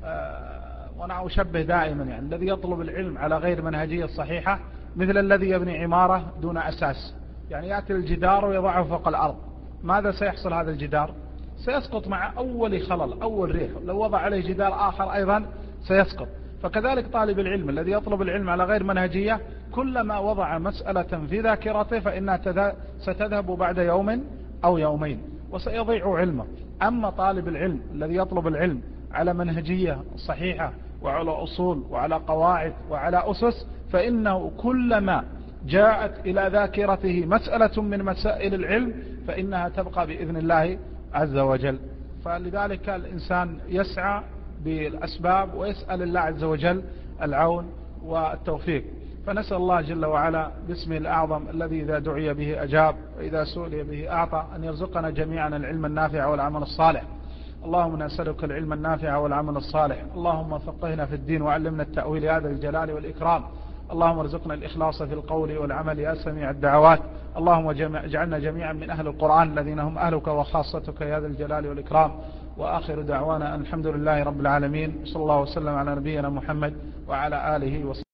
وأنا أشبه دائما يعني الذي يطلب العلم على غير منهجية صحيحة مثل الذي يبني عمارة دون أساس، يعني يأتي الجدار ويضعه فوق الأرض، ماذا سيحصل؟ هذا الجدار سيسقط مع أول خلل، أول ريح، لو وضع عليه جدار آخر أيضا سيسقط. فكذلك طالب العلم الذي يطلب العلم على غير منهجية كلما وضع مسألة في ذاكرته فإنها ستذهب بعد يوم أو يومين وسيضيع علمه. أما طالب العلم الذي يطلب العلم على منهجية صحيحة وعلى أصول وعلى قواعد وعلى أسس، فإنه كلما جاءت إلى ذاكرته مسألة من مسائل العلم فإنها تبقى بإذن الله عز وجل. فلذلك الإنسان يسعى بالأسباب ويسأل الله عز وجل العون والتوفيق. فنسأل الله جل وعلا باسمه الأعظم الذي إذا دعي به أجاب وإذا سئل به أعطى أن يرزقنا جميعا العلم النافع والعمل الصالح. اللهم نسألك العلم النافع والعمل الصالح. اللهم فقهنا في الدين وعلمنا التأويل يا ذا الجلال والإكرام. اللهم ارزقنا الإخلاص في القول والعمل يا سميع الدعوات. اللهم اجعلنا جميعا من أهل القرآن الذين هم أهلك وخاصتك يا ذا الجلال والإكرام. وآخر دعوانا الحمد لله رب العالمين، صلى الله وسلم على نبينا محمد وعلى آله وصحبه.